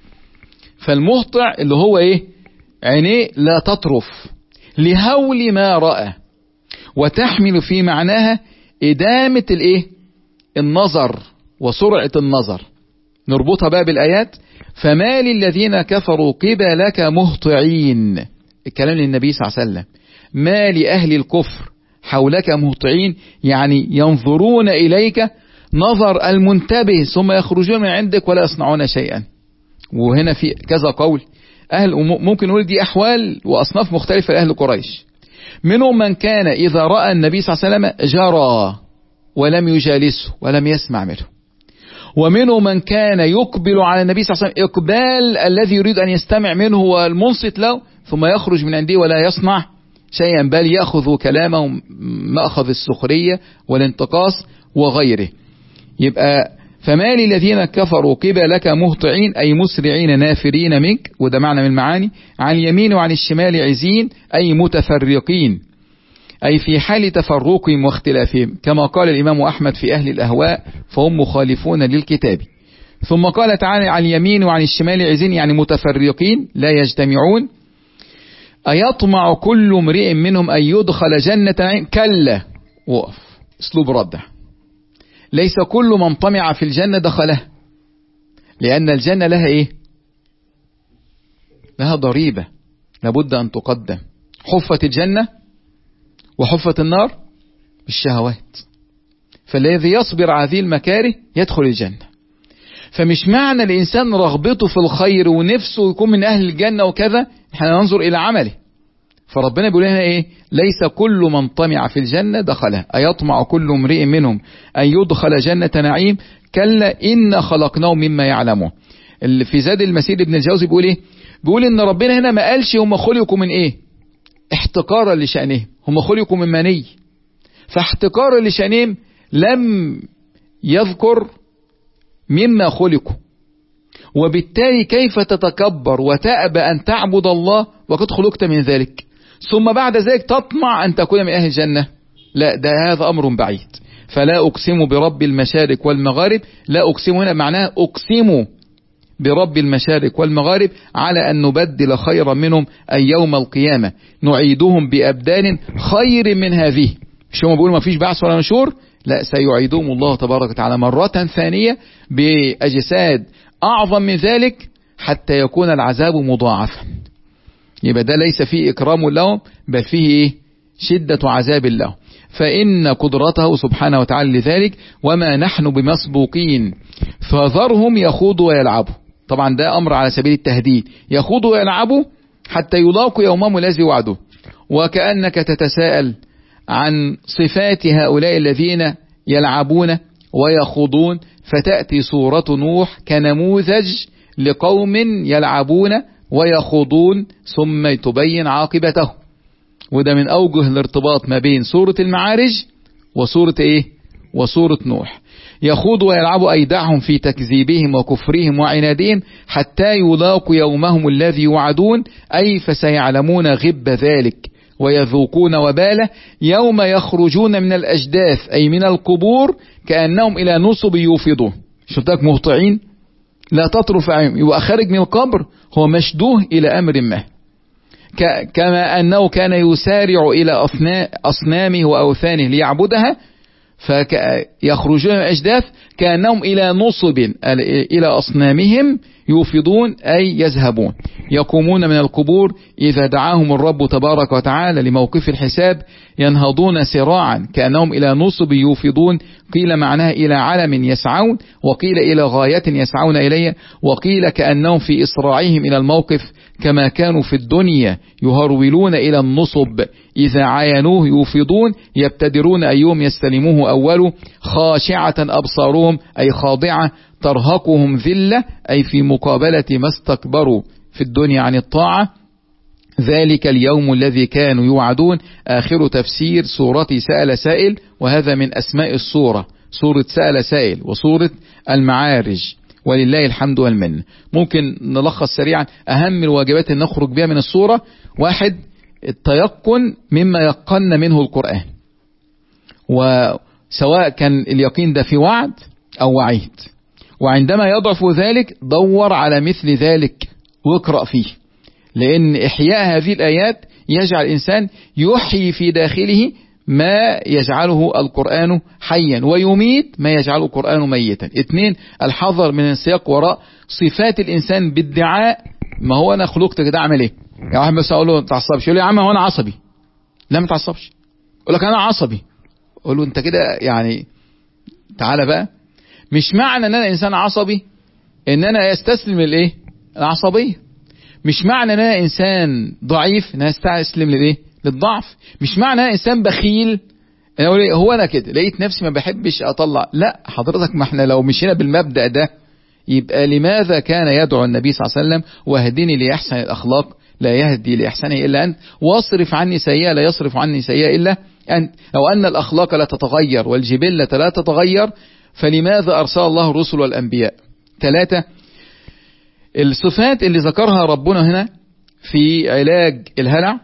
فالمهطع اللي هو ايه عينيه لا تطرف لهول ما رأى، وتحمل في معناها إدامة الايه النظر وسرعة النظر. نربطها بقى بالآيات فما للذين كفروا قبلك مهطعين، الكلام للنبي صلى الله عليه وسلم، ما لأهل الكفر حولك مهطعين، يعني ينظرون إليك نظر المنتبه ثم يخرجون من عندك ولا يصنعون شيئا. وهنا في كذا قول، أهل ممكن نقول دي أحوال وأصناف مختلفة لأهل قريش. منهم من كان إذا رأى النبي صلى الله عليه وسلم جرى ولم يجالسه ولم يسمع منه، ومنهم من كان يقبل على النبي صلى الله عليه وسلم إقبال الذي يريد أن يستمع منه والمنصت له، ثم يخرج من عنده ولا يصنع شيئا، بل يأخذ كلامه مأخذ السخرية والانتقاص وغيره. يبقى فما للذين كفروا قبلك مهطعين أي مسرعين نافرين منك، وده معنى من المعاني. عن اليمين وعن الشمال عزين أي متفرقين، أي في حال تفرقهم واختلافهم، كما قال الإمام أحمد في أهل الأهواء فهم مخالفون للكتاب. ثم قال تعالى عن اليمين وعن الشمال عزين يعني متفرقين لا يجتمعون. أيطمع كل امرئ منهم أن يدخل جنة نعيم، كلا، وقف اسلوب ردع، ليس كل من طمع في الجنة دخلها، لأن الجنة لها إيه لها ضريبة لابد أن تقدم. حفت الجنة وحفت النار بالشهوات، فالذي يصبر على هذه المكاره يدخل الجنة. فمش معنى الإنسان رغبته في الخير ونفسه يكون من أهل الجنة وكذا، احنا ننظر إلى عمله. فربنا بيقول لنا إيه ليس كل من طمع في الجنة دخلها، أيطمع كل امرئ منهم أن يدخل جنة نعيم، كلا إن خلقناهم مما يعلمون. اللي في زاد المسير ابن الجوزي بيقول إيه بيقول إن ربنا هنا ما قالش هم خلقوا من إيه احتقارا لشأنهم، هم خلقوا من مني، فاحتقارا لشأنهم لم يذكر مما خلقوا، وبالتالي كيف تتكبر وتأبى أن تعبد الله وقد خلقت من ذلك، ثم بعد ذلك تطمع أن تكون من أهل الجنة؟ لا، ده هذا أمر بعيد. فلا أقسم برب المشارق والمغارب، لا أقسم هنا معناه أقسم برب المشارق والمغارب على أن نبدل خيرا منهم أي يوم القيامة نعيدهم بأبدان خير من هذه، مش هم بيقولوا ما فيش بعث ولا نشور؟ لا، سيعيدهم الله تبارك وتعالى مرة ثانية بأجساد أعظم من ذلك حتى يكون العذاب مضاعفا. يبقى ده ليس فيه إكرام لهم، بل فيه إيه؟ شدة عذاب لهم. فإن قدرته سبحانه وتعالى لذلك، وما نحن بمسبوقين فذرهم يخوضوا ويلعبوا. طبعا ده أمر على سبيل التهديد، يخوضوا ويلعبوا حتى يلاقوا يومهم الذي وعدوه. وكأنك تتساءل عن صفات هؤلاء الذين يلعبون ويخوضون، فتأتي سورة نوح كنموذج لقوم يلعبون ويخوضون ثم تبين عاقبته. وده من أوجه الارتباط ما بين سورة المعارج وسورة إيه؟ وسورة نوح. يخوض ويلعب أيدعهم في تكذيبهم وكفرهم وعنادهم حتى يلاقوا يومهم الذي يوعدون، أي فسيعلمون غب ذلك ويذوقون وباله يوم يخرجون من الأجداث أي من القبور كأنهم إلى نصب يوفضون. شفتك مهطعين لا تطرف عينهم، يبقى خارج من القبر هو مشدوه إلى أمر ما، كما أنه كان يسارع إلى أصنامه وأوثانه ليعبدها، فيخرجون من الأجداث كأنهم إلى نصب إلى أصنامهم يوفضون أي يذهبون. يقومون من القبور إذا دعاهم الرب تبارك وتعالى لموقف الحساب ينهضون سراعا كأنهم إلى نصب يوفضون، قيل معناها إلى علم يسعون، وقيل إلى غاية يسعون إليه، وقيل كأنهم في إسراعهم إلى الموقف كما كانوا في الدنيا يهرولون إلى النصب إذا عاينوه يوفضون، يبتدرون أيهم يستلموه أوله، خاشعة أبصارهم أي خاضعة، ترهقهم ذلة أي في مقابلة ما استكبروا في الدنيا عن الطاعة، ذلك اليوم الذي كانوا يوعدون. آخر تفسير سورة سأل سائل، وهذا من أسماء السورة، سورة سأل سائل وسورة المعارج، ولله الحمد والمن. ممكن نلخص سريعا أهم الواجبات اللي نخرج بها من السورة. واحد، التيقن مما يقن منه القرآن، وسواء كان اليقين ده في وعد أو وعيد، وعندما يضعف ذلك دور على مثل ذلك واقرأ فيه، لأن إحياء هذه الآيات يجعل الإنسان يحيي في داخله ما يجعله القرآن حيا، ويميت ما يجعله القرآن ميتا. اثنين، الحذر من السياق وراء صفات الإنسان بادعاء ما هو أنا خلقت كده أعمل إيه. يعني واحد بس أقول له ما تعصبش، يقول لي يا عم هو أنا عصبي. لا ما تعصبش. يقول لك أنا عصبي، أقول له أنت كده يعني تعالى بقى. مش معنى أن أنا إنسان عصبي إن أنا يستسلم للإيه؟ العصبية. مش معنى أن أنا إنسان ضعيف إن أنا استسلم للإيه؟ للضعف. مش معنى أن أنا إنسان بخيل أنا أقول هو أنا كده لقيت نفسي ما بحبش أطلع. لا حضرتك، ما احنا لو مشينا بالمبدأ ده يبقى لماذا كان يدعو النبي صلى الله عليه وسلم واهدني لأحسن الأخلاق لا يهدي لأحسنه إلا أنت، واصرف عني سيئة لا يصرف عني سيئة إلا أنت. أو أن الأخلاق لا تتغير والجبلة لا تتغير، فلماذا أرسل الله الرسل والأنبياء؟ ثلاثة، الصفات اللي ذكرها ربنا هنا في علاج الهلع،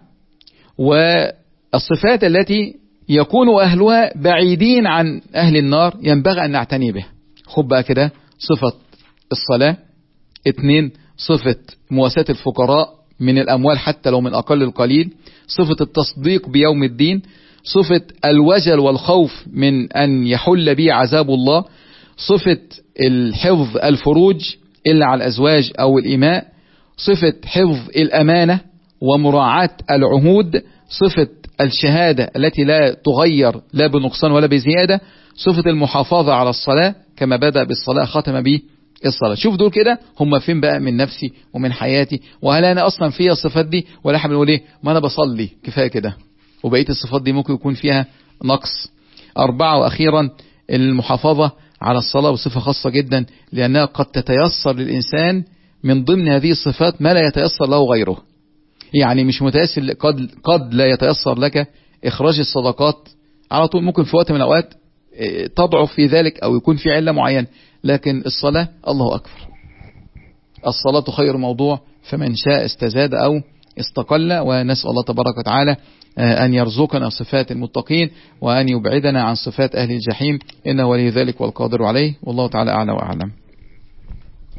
والصفات التي يكون أهلها بعيدين عن أهل النار ينبغي أن نعتني بها. خد بقى كده: صفة الصلاة، اثنين صفة مواساة الفقراء من الأموال حتى لو من أقل القليل، صفة التصديق بيوم الدين، صفة الوجل والخوف من أن يحل به عذاب الله، صفة الحفظ الفروج إلا على الأزواج أو الإماء، صفة حفظ الأمانة ومراعاة العهود، صفة الشهادة التي لا تغير لا بنقصان ولا بزيادة، صفة المحافظة على الصلاة كما بدأ بالصلاة ختم به الصلاة. شوف دول كده هم فين بقى من نفسي ومن حياتي، وهل أنا أصلا فيها الصفات دي ولا احنا بنقول ايه ما أنا بصلي كفاية كده وبقية الصفات دي ممكن يكون فيها نقص. أربعة وأخيرا المحافظة على الصلاة بصفة خاصة جدا، لأنها قد تتيسر للإنسان من ضمن هذه الصفات ما لا يتيسر له غيره. يعني مش متيسر، قد, قد لا يتيسر لك إخراج الصدقات على طول، ممكن في وقت من الأوقات تضعف في ذلك أو يكون في علة معينة، لكن الصلاة الله أكبر، الصلاة خير موضوع، فمن شاء استزاد أو استقل. ونسأل الله تبارك وتعالى أن يرزقنا صفات المتقين وأن يبعدنا عن صفات أهل الجحيم، إنه ولي ذلك والقادر عليه، والله تعالى أعلى وأعلم.